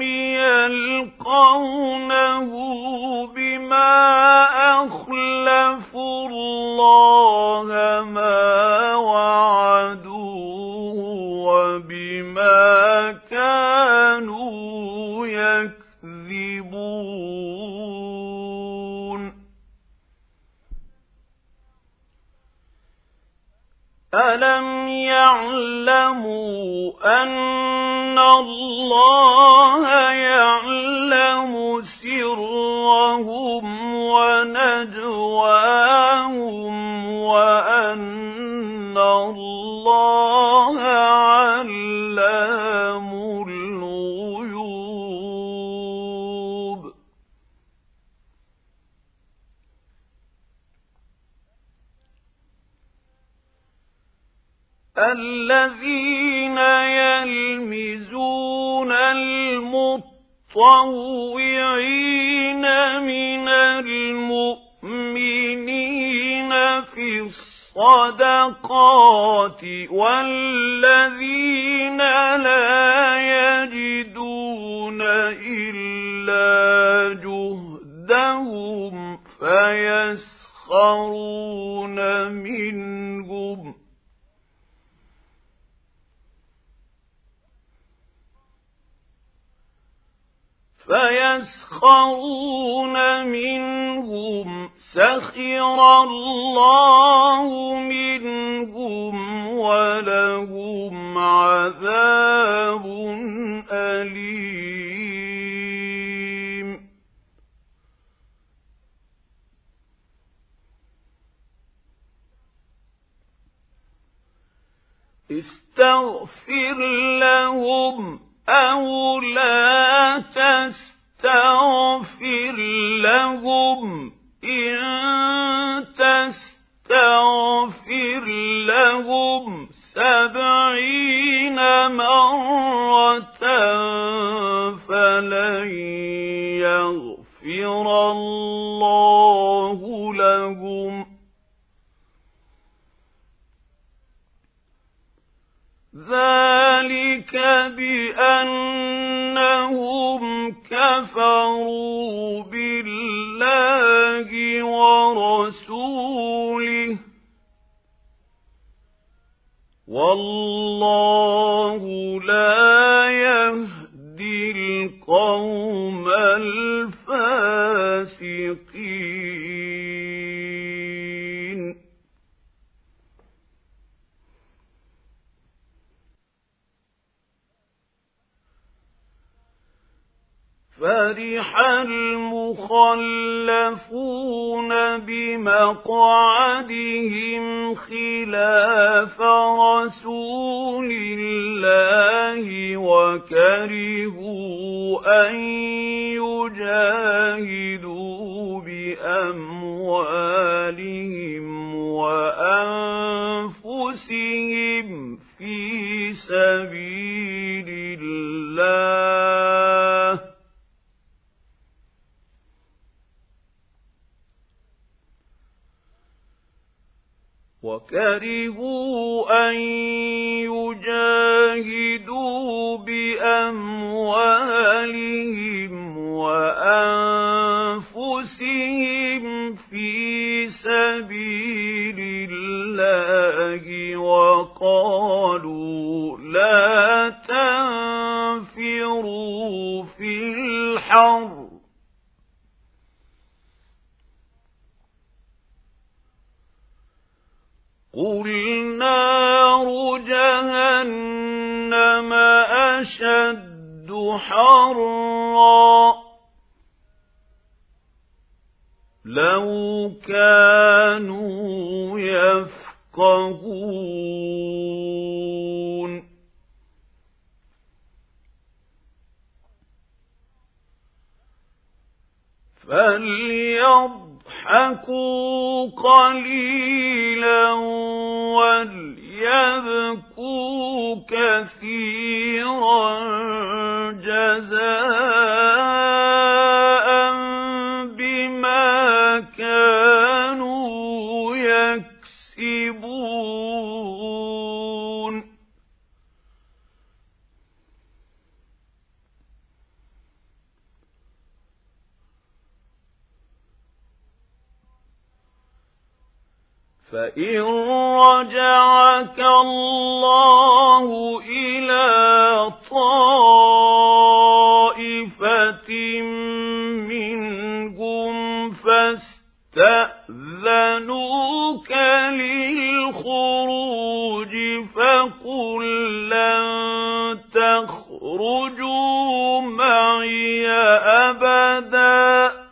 يلقونه بما أخلفوا الله ما وعدوه وبما كانوا يكذبون. ألم يعلموا أن الله يعلم سرهم ونجواهم وأن الله الذين يلمزون المطوعين من المؤمنين في الصدقات والذين لا يجدون إلا جهدهم فيسخرون منهم سخر الله منهم ولهم عذاب أليم استغفر لهم أو لا تستغفر لهم إن تستغفر لهم 70 مرة فلن يغفر الله لهم ذلك بأنهم كفروا بالله ورسوله والله لا يهدي القوم الفاسقين فرح المخلفون بمقعدهم خلاف رسول الله وكرهوا أن يجاهدوا بأموالهم وأنفسهم في سبيل الله وكرهوا أن يجاهدوا بأموالهم وأنفسهم في سبيل الله وقالوا لا تنفروا في الحر قل نار جهنم أشد حرا لو كانوا يفقهون فليضحكوا قليلا وليبكوا كثيرا جزاء بما كانوا يكسبون فإن رجعك الله إلى طائفة منهم فاستأذنوك للخروج فقل لن تخرجوا معي أبداً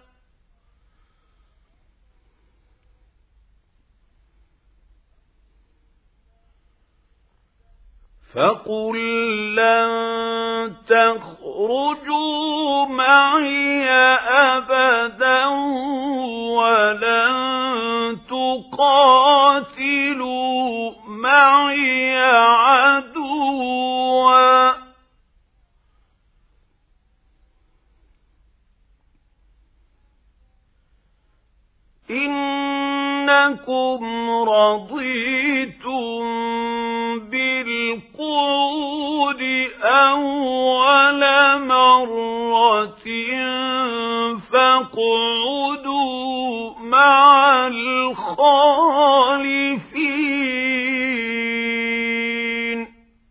فقل لن تخرجوا معي أبدا ولن تقاتلوا معي أنكم رضيتم بالقعود أول مرة فاقعدوا مع الخالفين.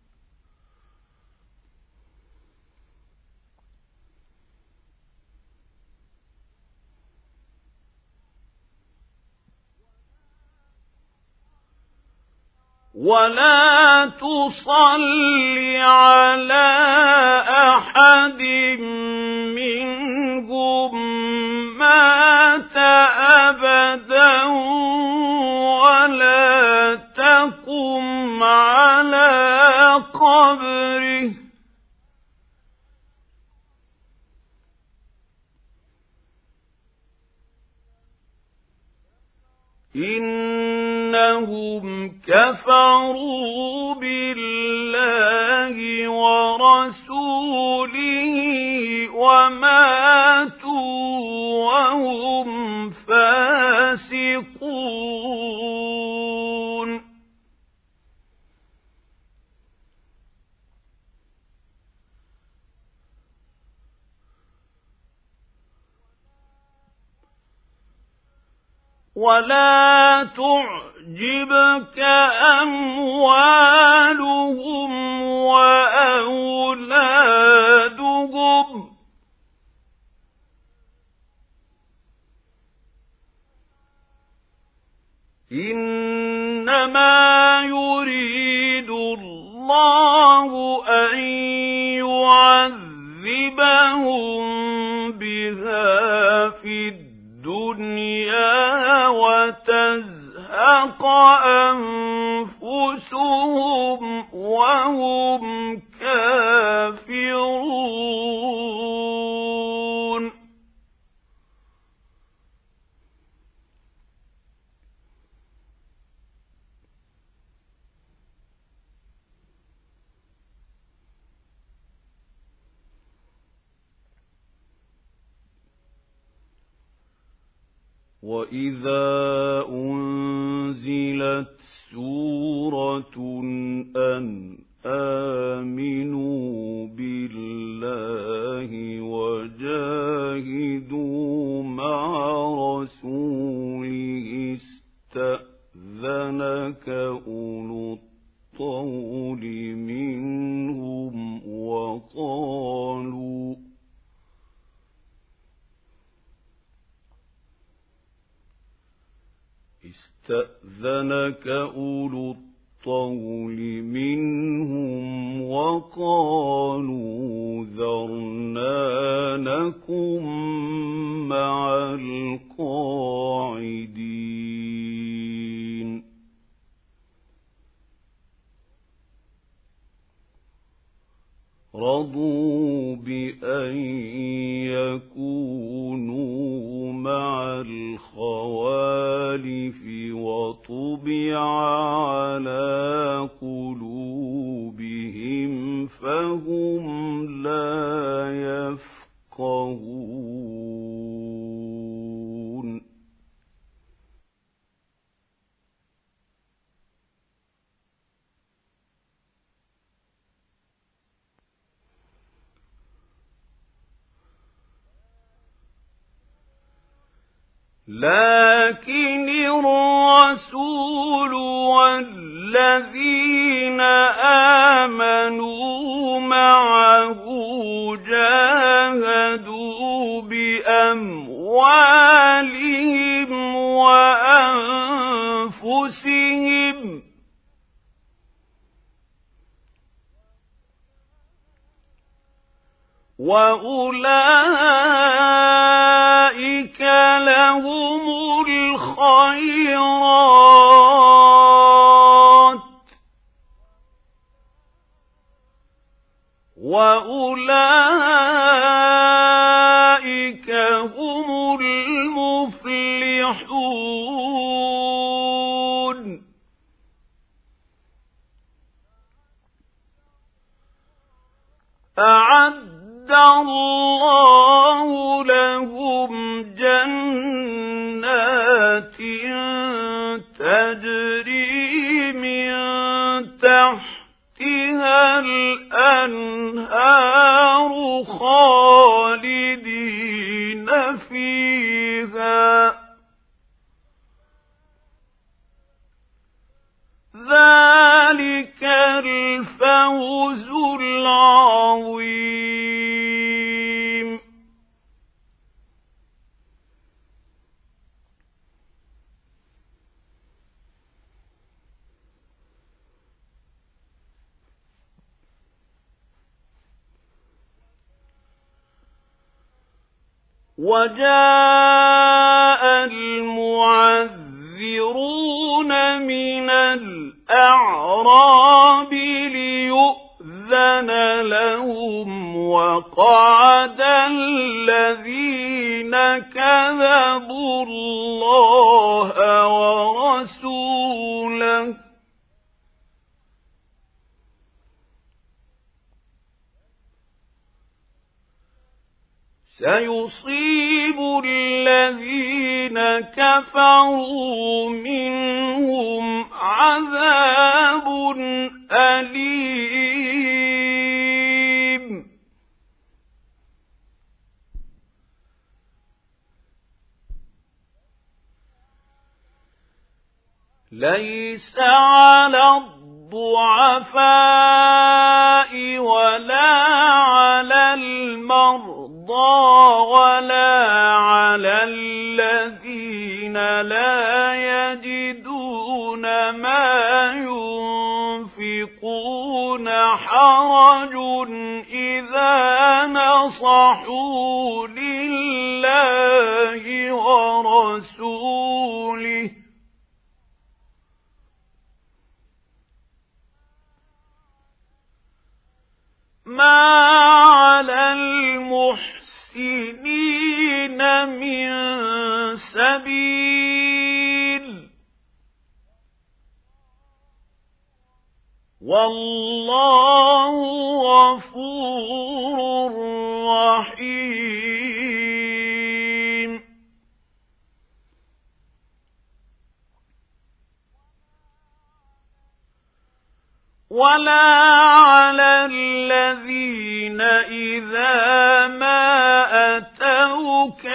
ولا تصل على أحد منهم مات أبدا ولا تقم على قبره إنهم كفروا بالله ورسوله وماتوا وهم فاسقون. ولا تعجبك أموالهم وأولادهم إنما يريد الله أن يعذبهم بها في الدنيا وتزهق أنفسهم وهم كافرون. وَإِذَا أُنْزِلَتْ سُورَةٌ أَنْ آمِنُوا بِاللَّهِ وَجَاهِدُوا مَعَ رَسُولِهِ اسْتَأْذَنَكَ أُولُو الطَّوْلِ مِنْهُمْ وقالوا ذرنا نكن مع القاعدين. رضوا بأن يكونوا مع الخوالف وطبع على قلوبهم فهم لا يفقهون. لكن الرسول والذين آمنوا معه جاهدوا بأموالهم وأنفسهم وأولئك لهم الخيرات وأولئك هم المفلحون. أعد الله لهم جنات تجري من تحتها الأنهار خالدين فيها ذلك الفوز العظيم. وجاء المعذرون من الأعراب ليؤذن لهم وقعد الذين كذبوا الله ورسوله سيصيب الذين كفروا منهم عذاب أليم. ليس على الضعفاء ولا على المرضى ولا على الذين لا يجدون ما ينفقون حرج إذا نصحوا لله ورسوله ما على المحسنين من سبيل والله غفور رحيم. ولا على الذين إذا ما أتوك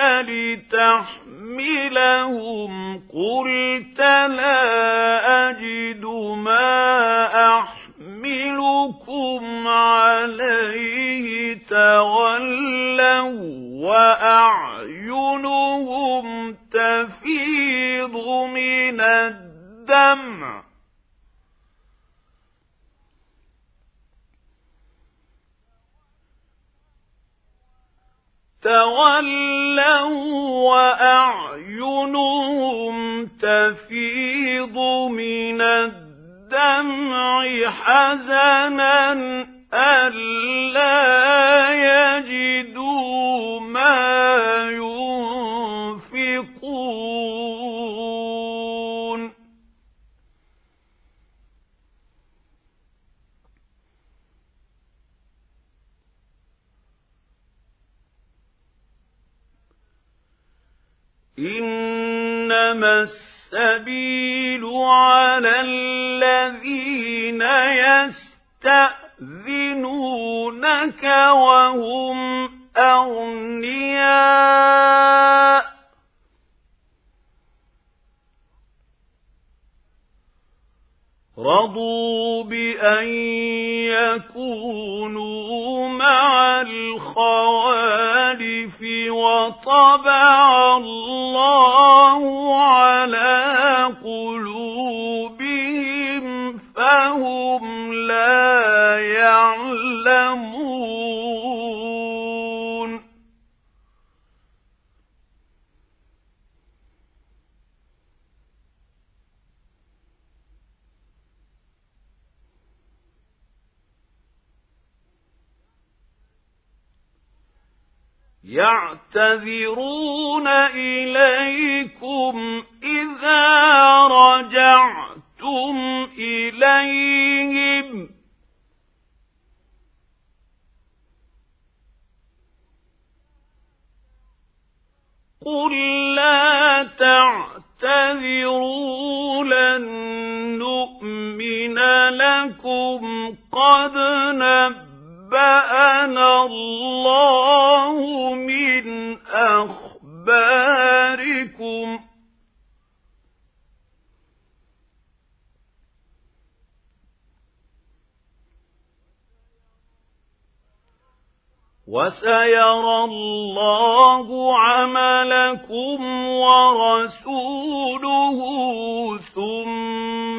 لتحملهم قلت لا أجد ما أحملكم عليه تولوا وأعينهم تفيض من الدمع وأعينهم تفيض من الدمع حزنا ألا يجدوا ما ينفقون. إنما السبيل على الذين يستأذنونك وهم أغنياء رضوا بأن يكونوا مع الخوالف وطبع الله على قلوبهم فهم لا يعلمون. يعتذرون إليكم إذا رجعتم إليهم قل لا تعتذروا فاعتذروا لن نؤمن لكم قد نبأنا الله من أخباركم وسيرى الله عملكم ورسوله ثم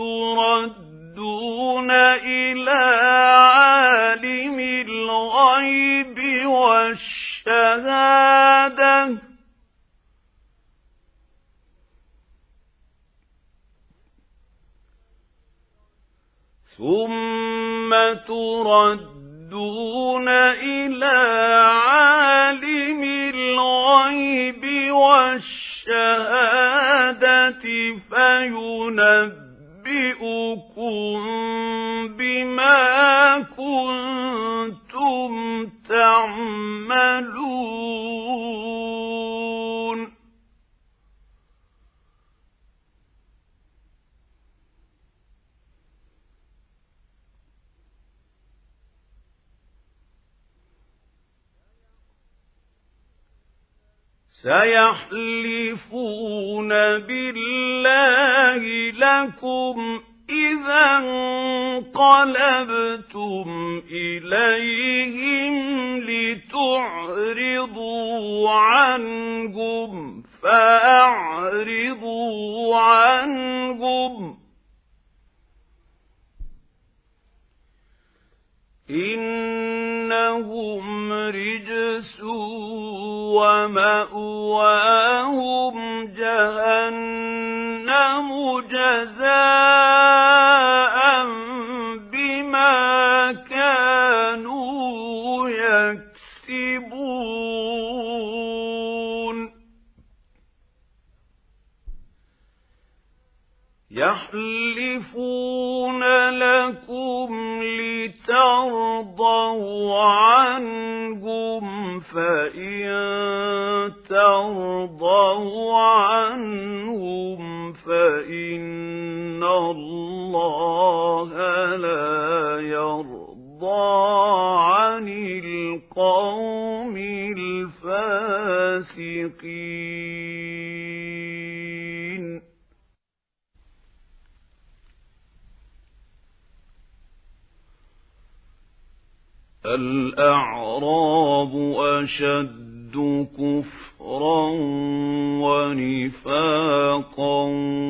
تردون إلى عالم الغيب والشهادة إلى عالم الغيب والشهادة فينبئكم بما كنتم تعملون سيحلفون بالله لكم إذا انقلبتم إليهم لتعرضوا عنهم فأعرضوا عنهم إنهم رجس ومأواهم جهنم جزاء بما كانوا يكسبون يحلفون لكم لترضوا عنهم فإن ترضوا عنهم فإن الله لا يرضى عن القوم الفاسقين الأعراب أشد كفرا ونفاقا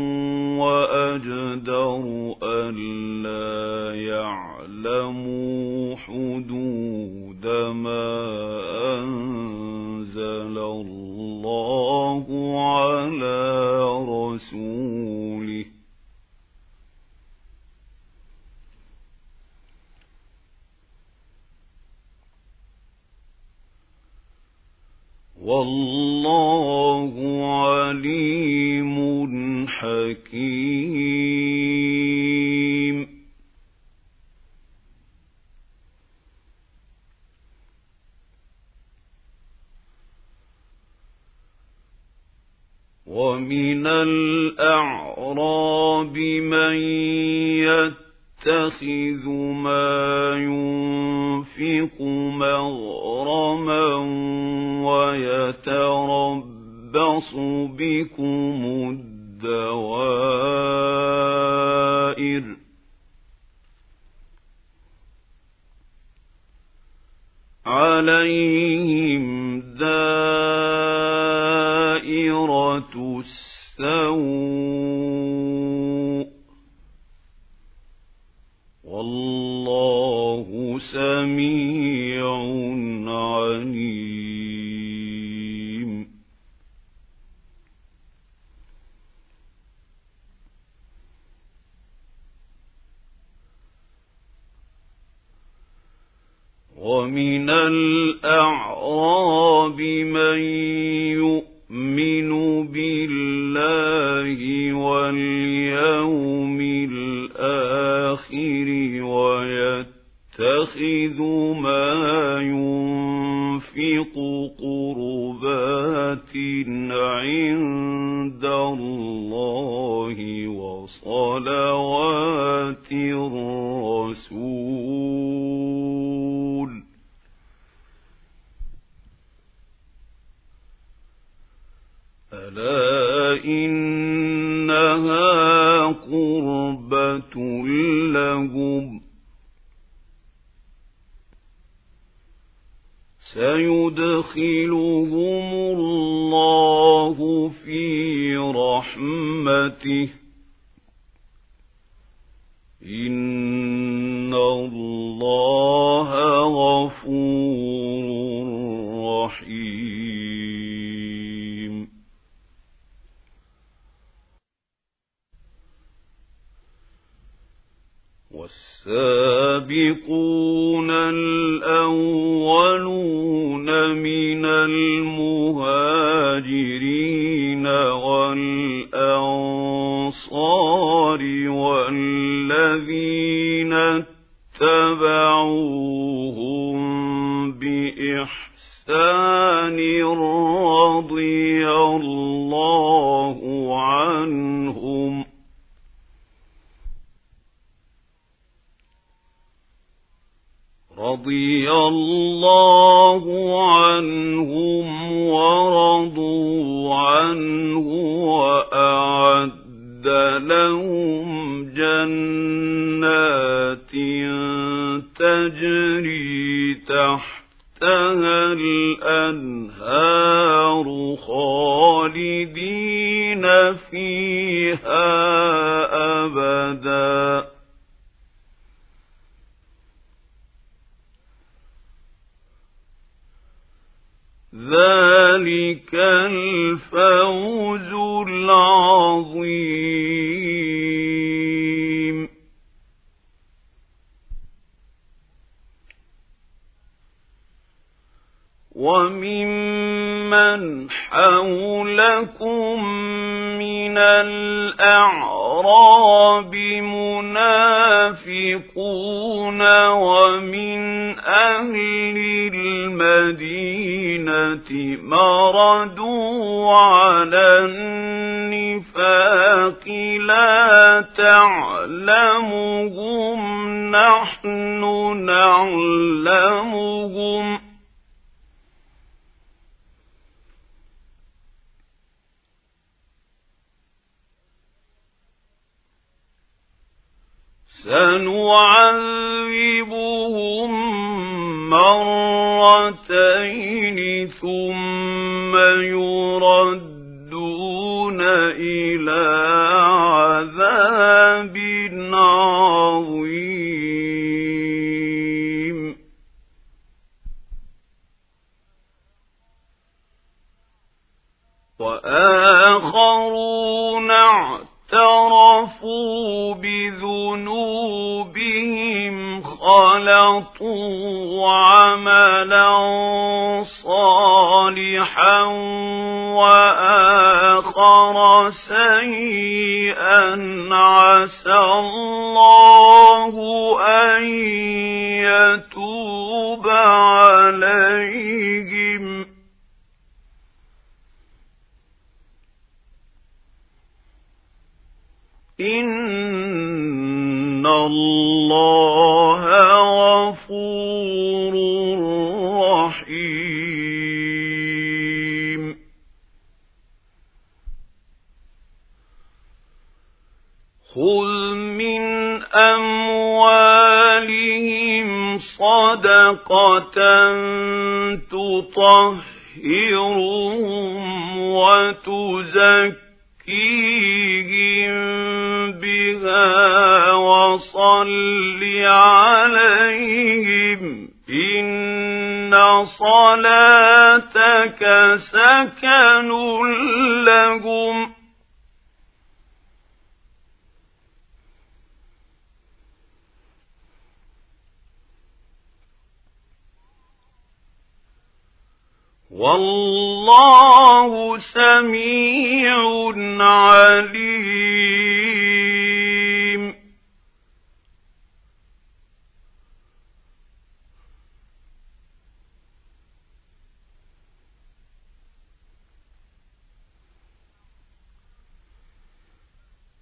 وأجدر ألا يعلموا حدود ما أنزل الله على رسوله والله عليم حكيم ومن الأعراب من يتخذ ما ينفق مغرما ويتربص بكم الدوائر عليهم دائرة السوء والله سميع عليم ومن الأعراب من يؤمن بالله واليوم الآخر ويتخذ ما ينفق قربات عند الله صلوات الرسول ألا إنها قربة لهم سيدخلهم الله في رحمته إن الله غفور رحيم والسابقون الأولون من المهاجرين والأنصار والذين اتبعوهم بإحسان رضي الله عنهم ورضوا عنه وأعد لهم جنات تجري تحتها الأنهار خالدين فيها أبدا ذلك الفوز العظيم وممن حولكم من الأعراب منافقون ومن أهل المدينة مردوا على النفاق لا تعلمهم نحن نعلمهم سنعذبهم مرتين ثم يردون إلى عذاب عظيم وآخرون اعترفوا بذنوبهم خلطوا عملا صالحا وآخر سيئا عسى الله أن يتوب عليهم إن الله غفور رحيم خذ من أموالهم صدقة تطهرهم وتزكيهم بها وصل عليهم إن صلاتك سكن لهم والله سميع عليم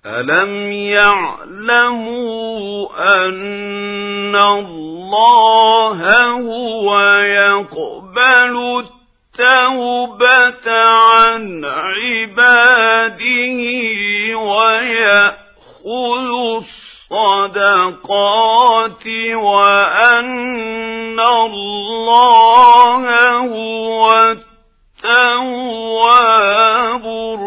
ألم يعلموا أن الله هو يقبل التوبة عن عباده ويأخذ الصدقات وأن الله هو التواب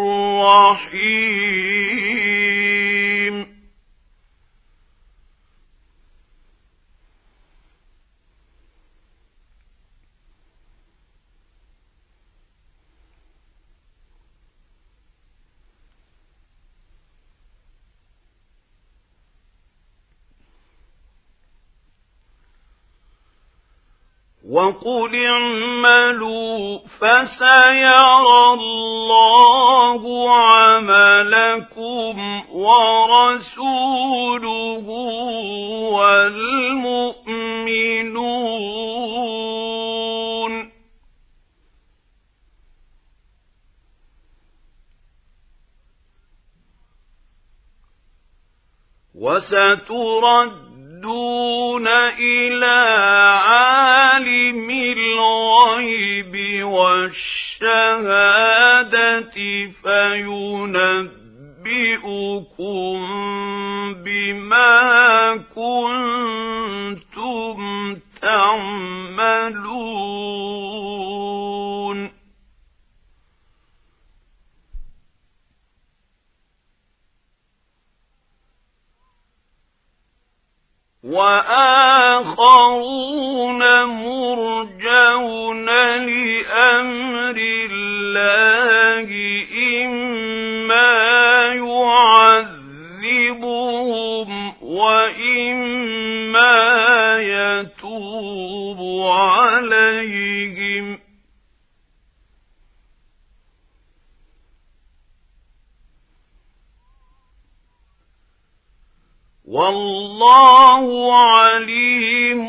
الرحيم. وقل اعملوا فسيرى الله عملكم ورسوله والمؤمنون وستردون إلى عالم الغيب والشهادة فينبئكم بما كنتم تعملون. وآخرون مرجون لأمر الله إما يعذبهم وإما يتوب عليهم والله عليم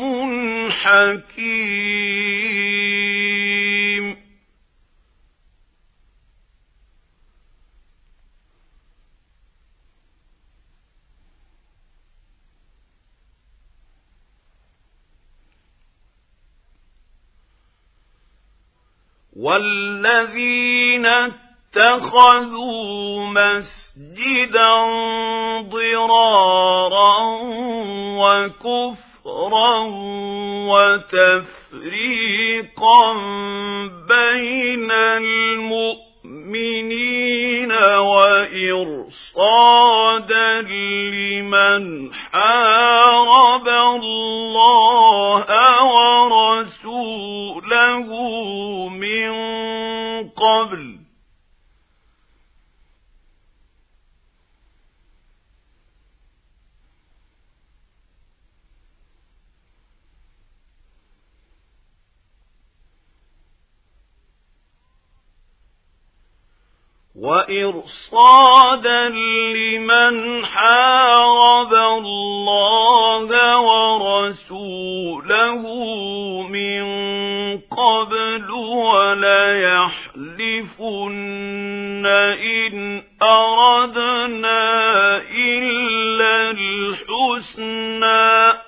حكيم. والذين اتخذوا مسجدا ضرارا وكفرا وتفريقا بين المؤمنين وإرصادا لمن حارب الله ورسوله من قبل وإرصادا لمن حارب الله ورسوله من قبل وليحلفن إن أردنا إلا الحسنى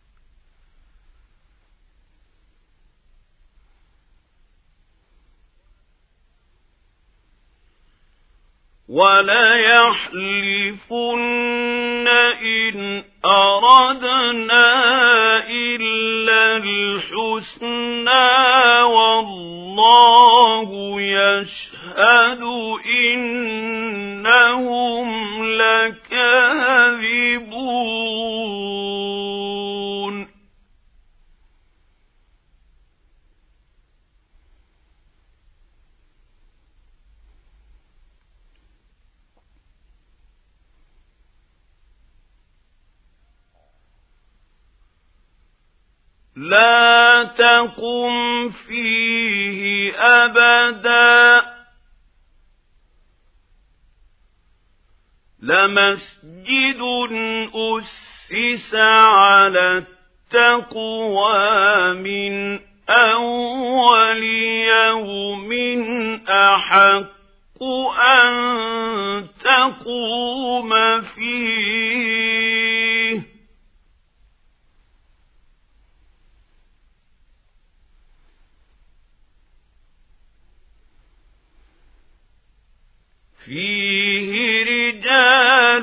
وليحلفن إن أردنا إلا الحسنى والله يشهد إنهم لكاذبون. لا تقم فيه أبدا لمسجد أسس على التقوى من أول يوم أحق أن تقوم فيه فيه رجال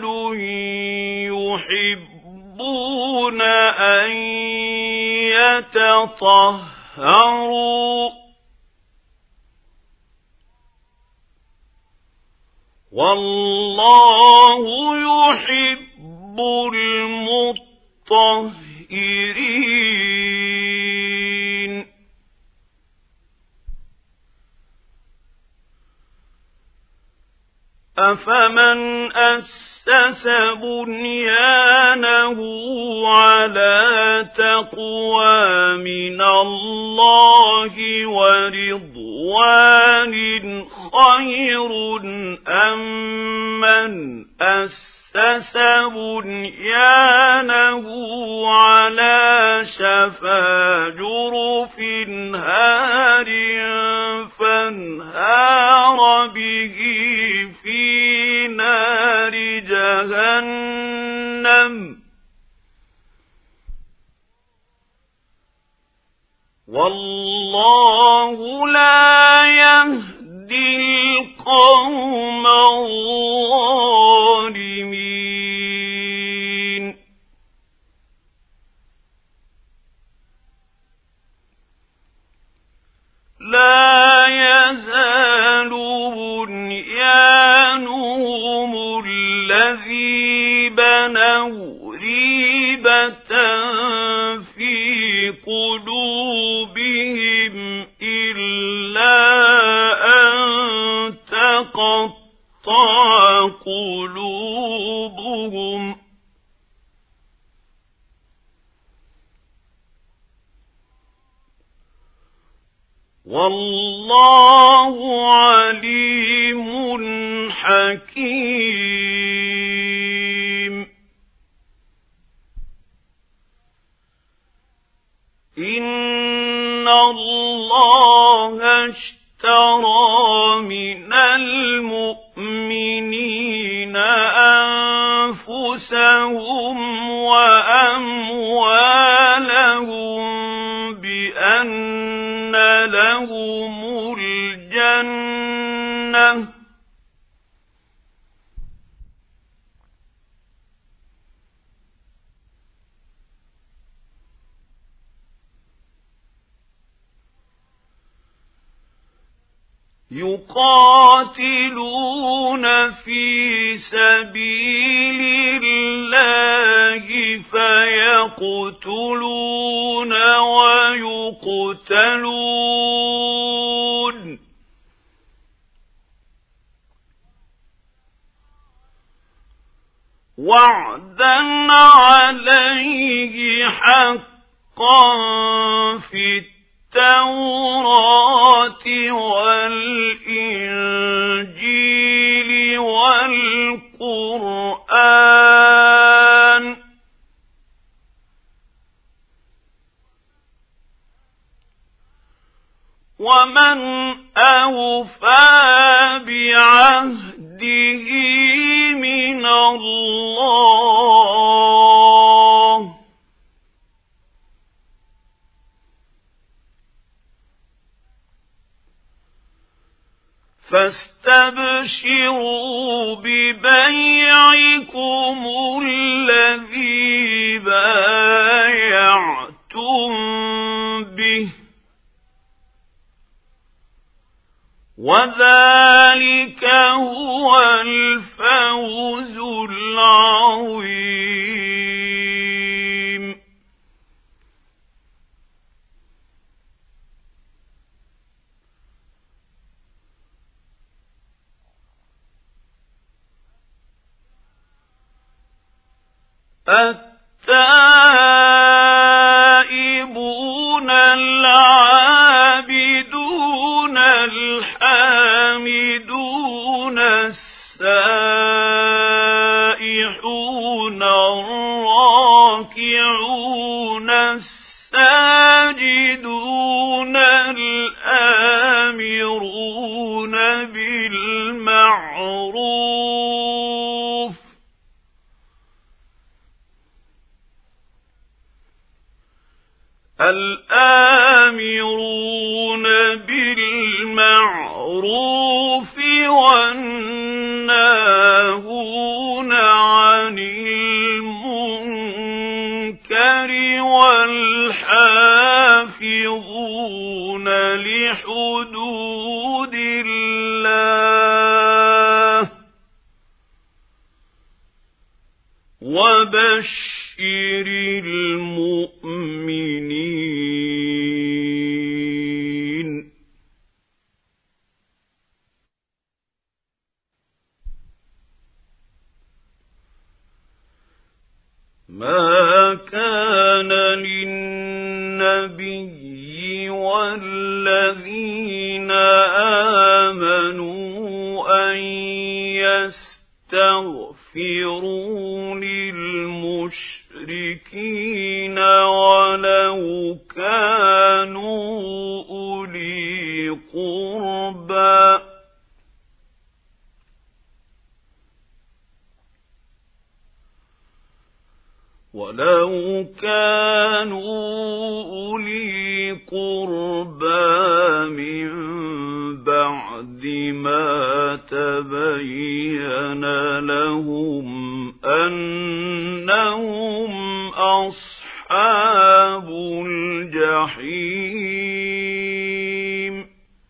يحبون أن يتطهروا والله يحب المطهرين أفمن أسس بنيانه على تقوى من الله ورضوان خير أم من أسس بنيانه على شفا جرف هار فانهار به في نار جهنم والله لا يهدي القوم الظالمين لا يزال بنيانهم الذي بنوا ريبة في قلوبهم إلا أن تقطع قلوبهم والله عليم حكيم إن الله اشترى من المؤمنين أنفسهم وأموالهم بأن لهم الجنة يقاتلون في سبيل الله فيقتلون ويقتلون وعدا عليه حقا في التوراة والإنجيل والقرآن ومن أوفى بعهده من الله فاستبشروا ببيعكم الذي بايعتم به وذلك هو الفوز العظيم التائبون العابدون الحامدون السائحون الراكعون الساجدون الآمرون بالمعروف الآمرون بالمعروف والناهون عن المنكر والحافظون لحدود الله وبشر المؤمنين. ما كان للنبي والذين آمنوا أن يستغفروا للمشركين ولو كانوا أولي قربى من بعد ما تبين لهم أنهم أصحاب الجحيم.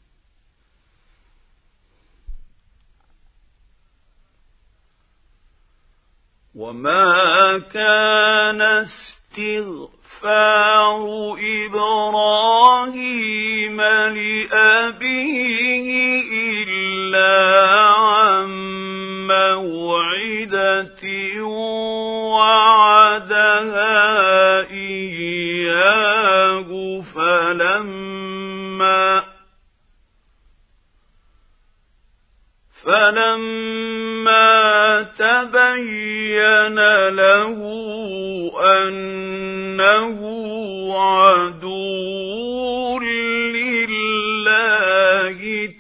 وما كان استغفار إبراهيم لأبيه إلا عن موعدة وعدها إياه فلما تبين له أنه عدو لله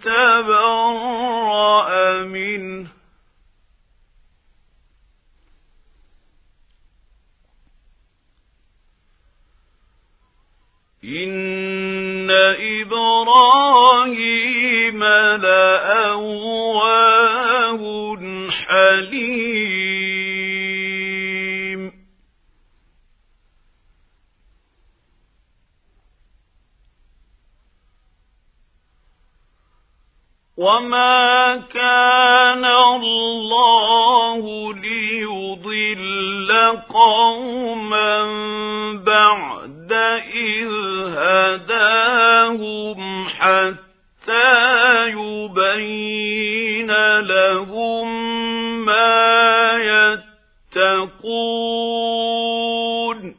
تبرأ منه. إن إبراهيم لأواه حليم. وما كان الله ليضل قوما بعد إذ هداهم حتى يبين لهم ما يتقون.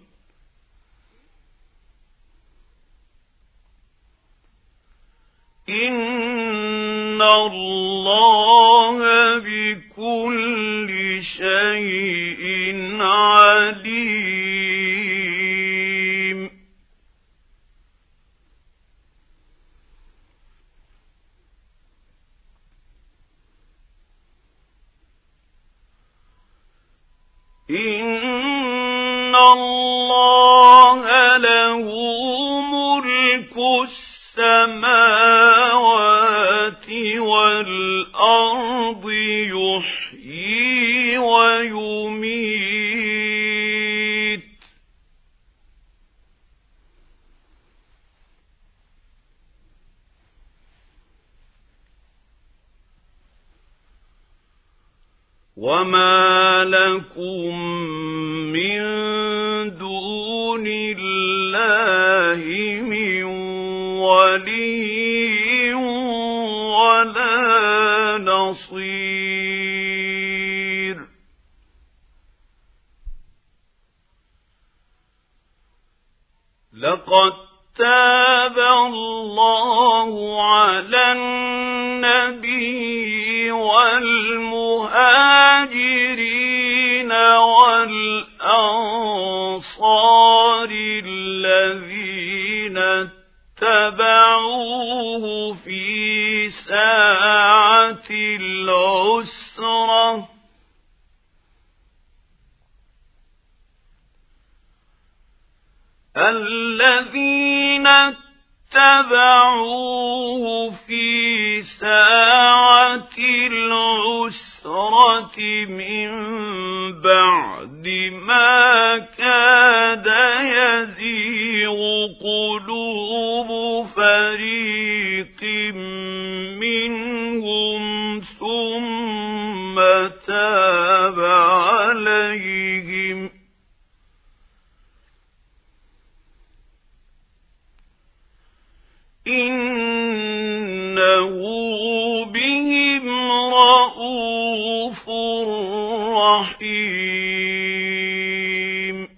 إن الله بكل شيء عليم. إن الله له ملك السماوات والأرض يحيي ويميت. وما لكم من دون الله من ولي ولا نصير. لقد تاب الله على النبي والمهاجرين والأنصار الذين اتبعوه في ساعة العسرة الذين اتبعوه في ساعة العسرة من بعد ما كاد يزيغ قلوب فريق منهم ثم تاب عليهم إنه بهم رءوف رحيم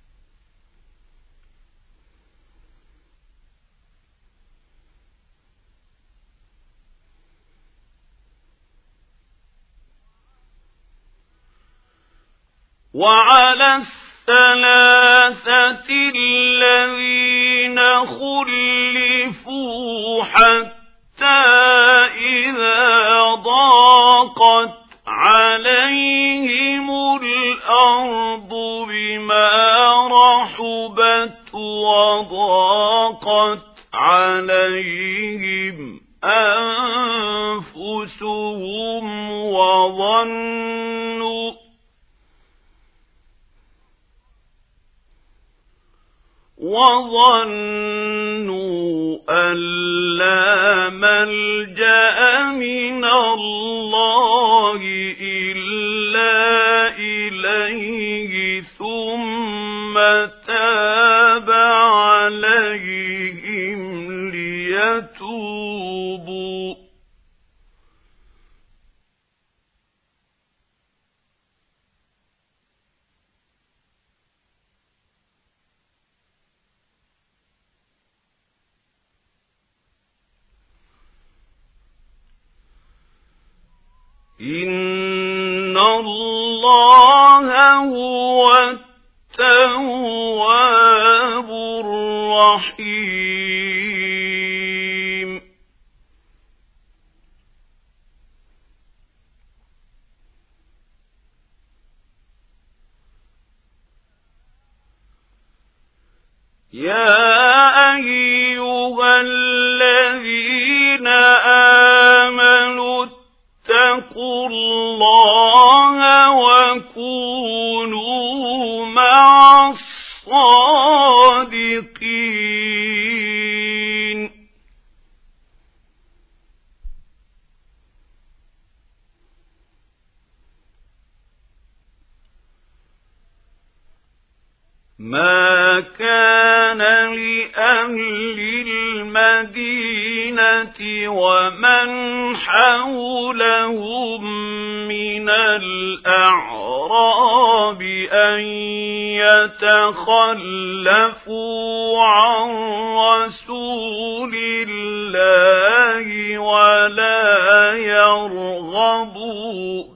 وعلى الثلاثة الذين خلفوا حتى إذا ضاقت عليهم الأرض بما رحبت وضاقت عليهم أنفسهم وظنوا أن لا ملجأ من الله إلا إليه ثم تاب عليهم ليتوبوا إن الله هو التواب الرحيم يا أيها الذين آمنوا اتقوا الله وكونوا مع الصادقين ما كان لأهل المدينة ومن حولهم من الأعراب أن يتخلفوا عن رسول الله ولا يرغبوا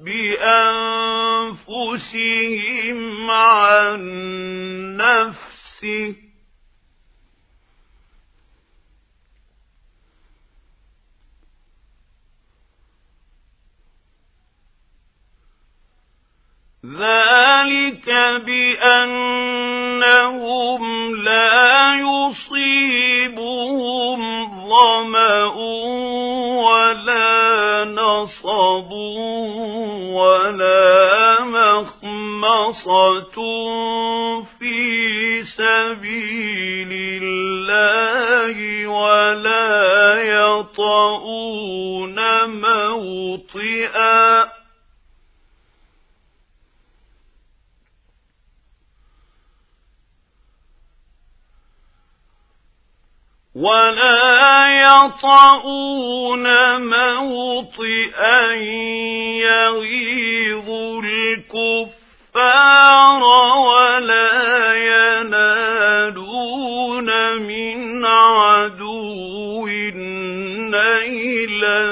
بأنفسهم عن نفسه ذلك بأنهم لا يصيبهم ظمأ ولا نصب ولا مخمصة في سبيل الله ولا يطؤون موطئا يغيظ الكفار ولا ينالون من عدو نيلا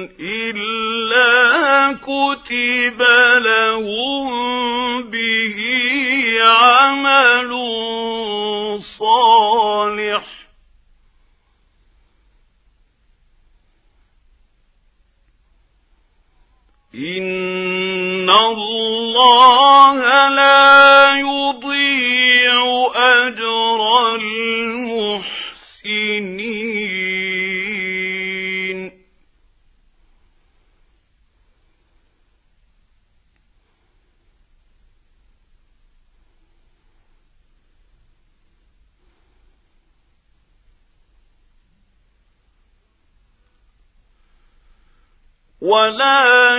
إلا كتب لهم به عمل صالح إن الله لا يضيع أجر ولا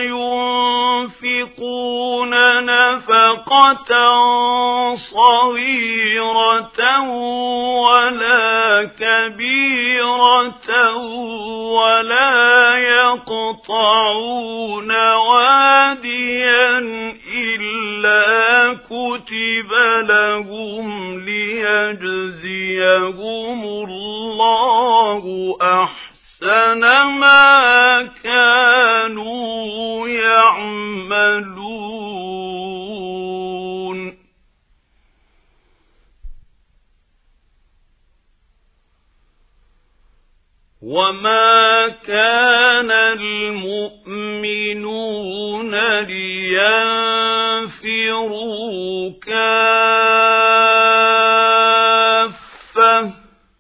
ينفقون نفقة صغيرة ولا كبيرة ولا يقطعون واديا إلا كتب لهم ليجزيهم الله أحسن ما كانوا يعملون. وما كان المؤمنون لينفروا كافة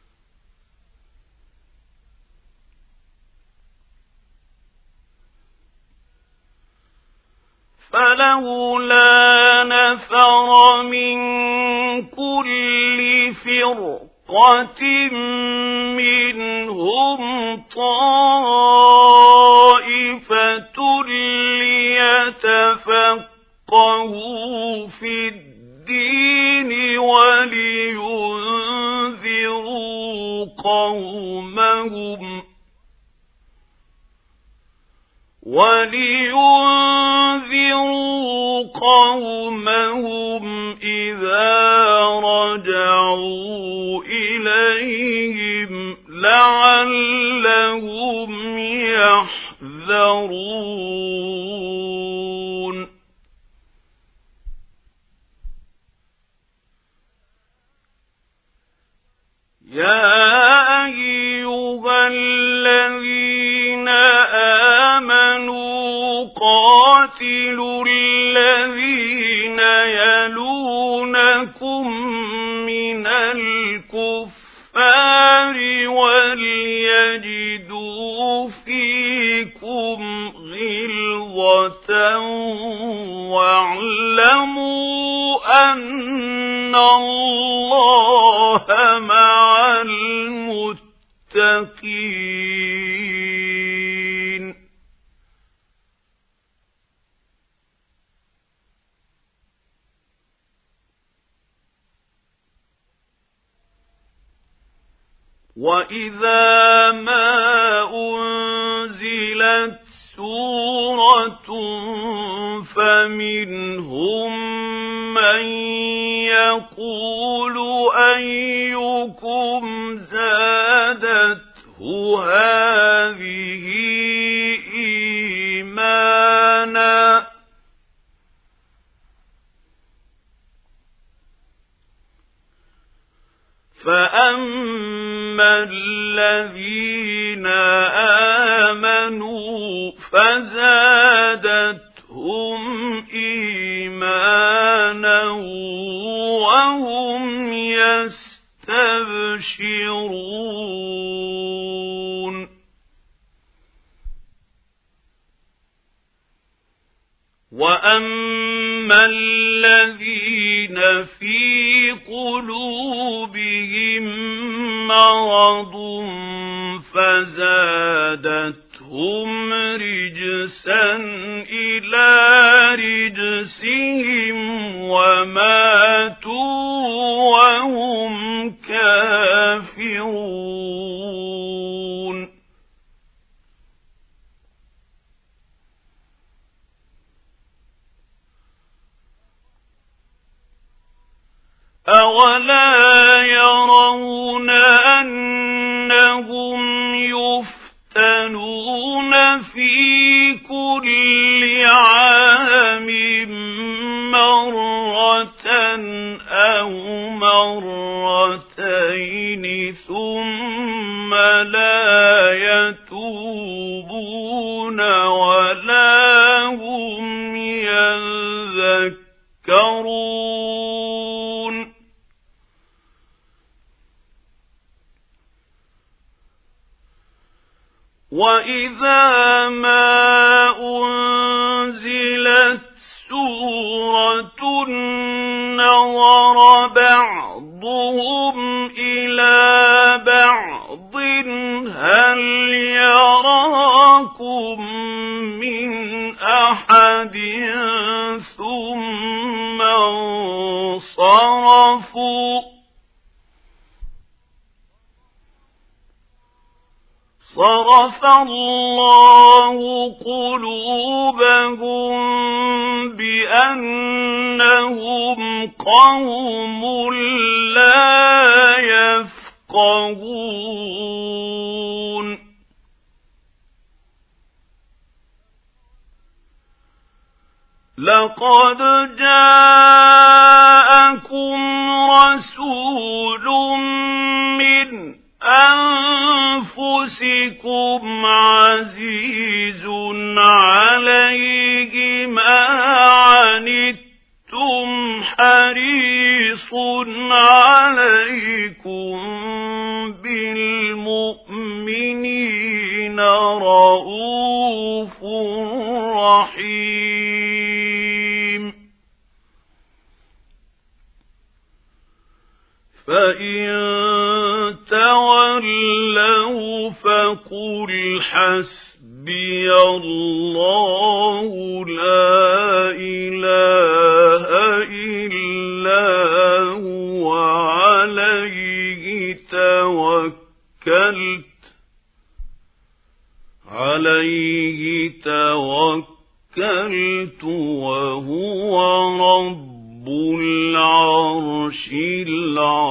فلولا نفر من كل فرقة منهم طائفة ليتفقهوا في الدين ولينذروا قومهم إذا رجعوا إليهم لعلهم يحذرون. يا أيها الذين آمنوا قاتلوا الذين يلونكم من الكفار وليجدوا فيكم غلظة واعلموا أن الله مع المتقين. وإذا ما أنزلت سورة فمنهم من يقول أيكم زادته هذه إيمانا فأما الذين آمنوا فزادتهم إيمانا وهم يستبشرون. وأما الذين في قلوبهم مرض فزادتهم رجسا إلى رجسهم وماتوا وهم كافرون. أولا يرون أنهم يفتنون في كل عام مرة أو مرتين ثم لا يتوبون ولا هم يذكرون. وإذا ما أنزلت سورة نظر بعضهم إلى بعض هل يراكم صرف الله قلوبهم بأنهم قوم لا يفقهون لقد جاءكم رسول من أنفسكم عزيز عليه ما عنتم حريص عليكم بالمؤمنين رءوف رحيم فإن تولوا فقل حسبي الله لا إله إلا هو عليه توكلت وهو رب العرش العظيم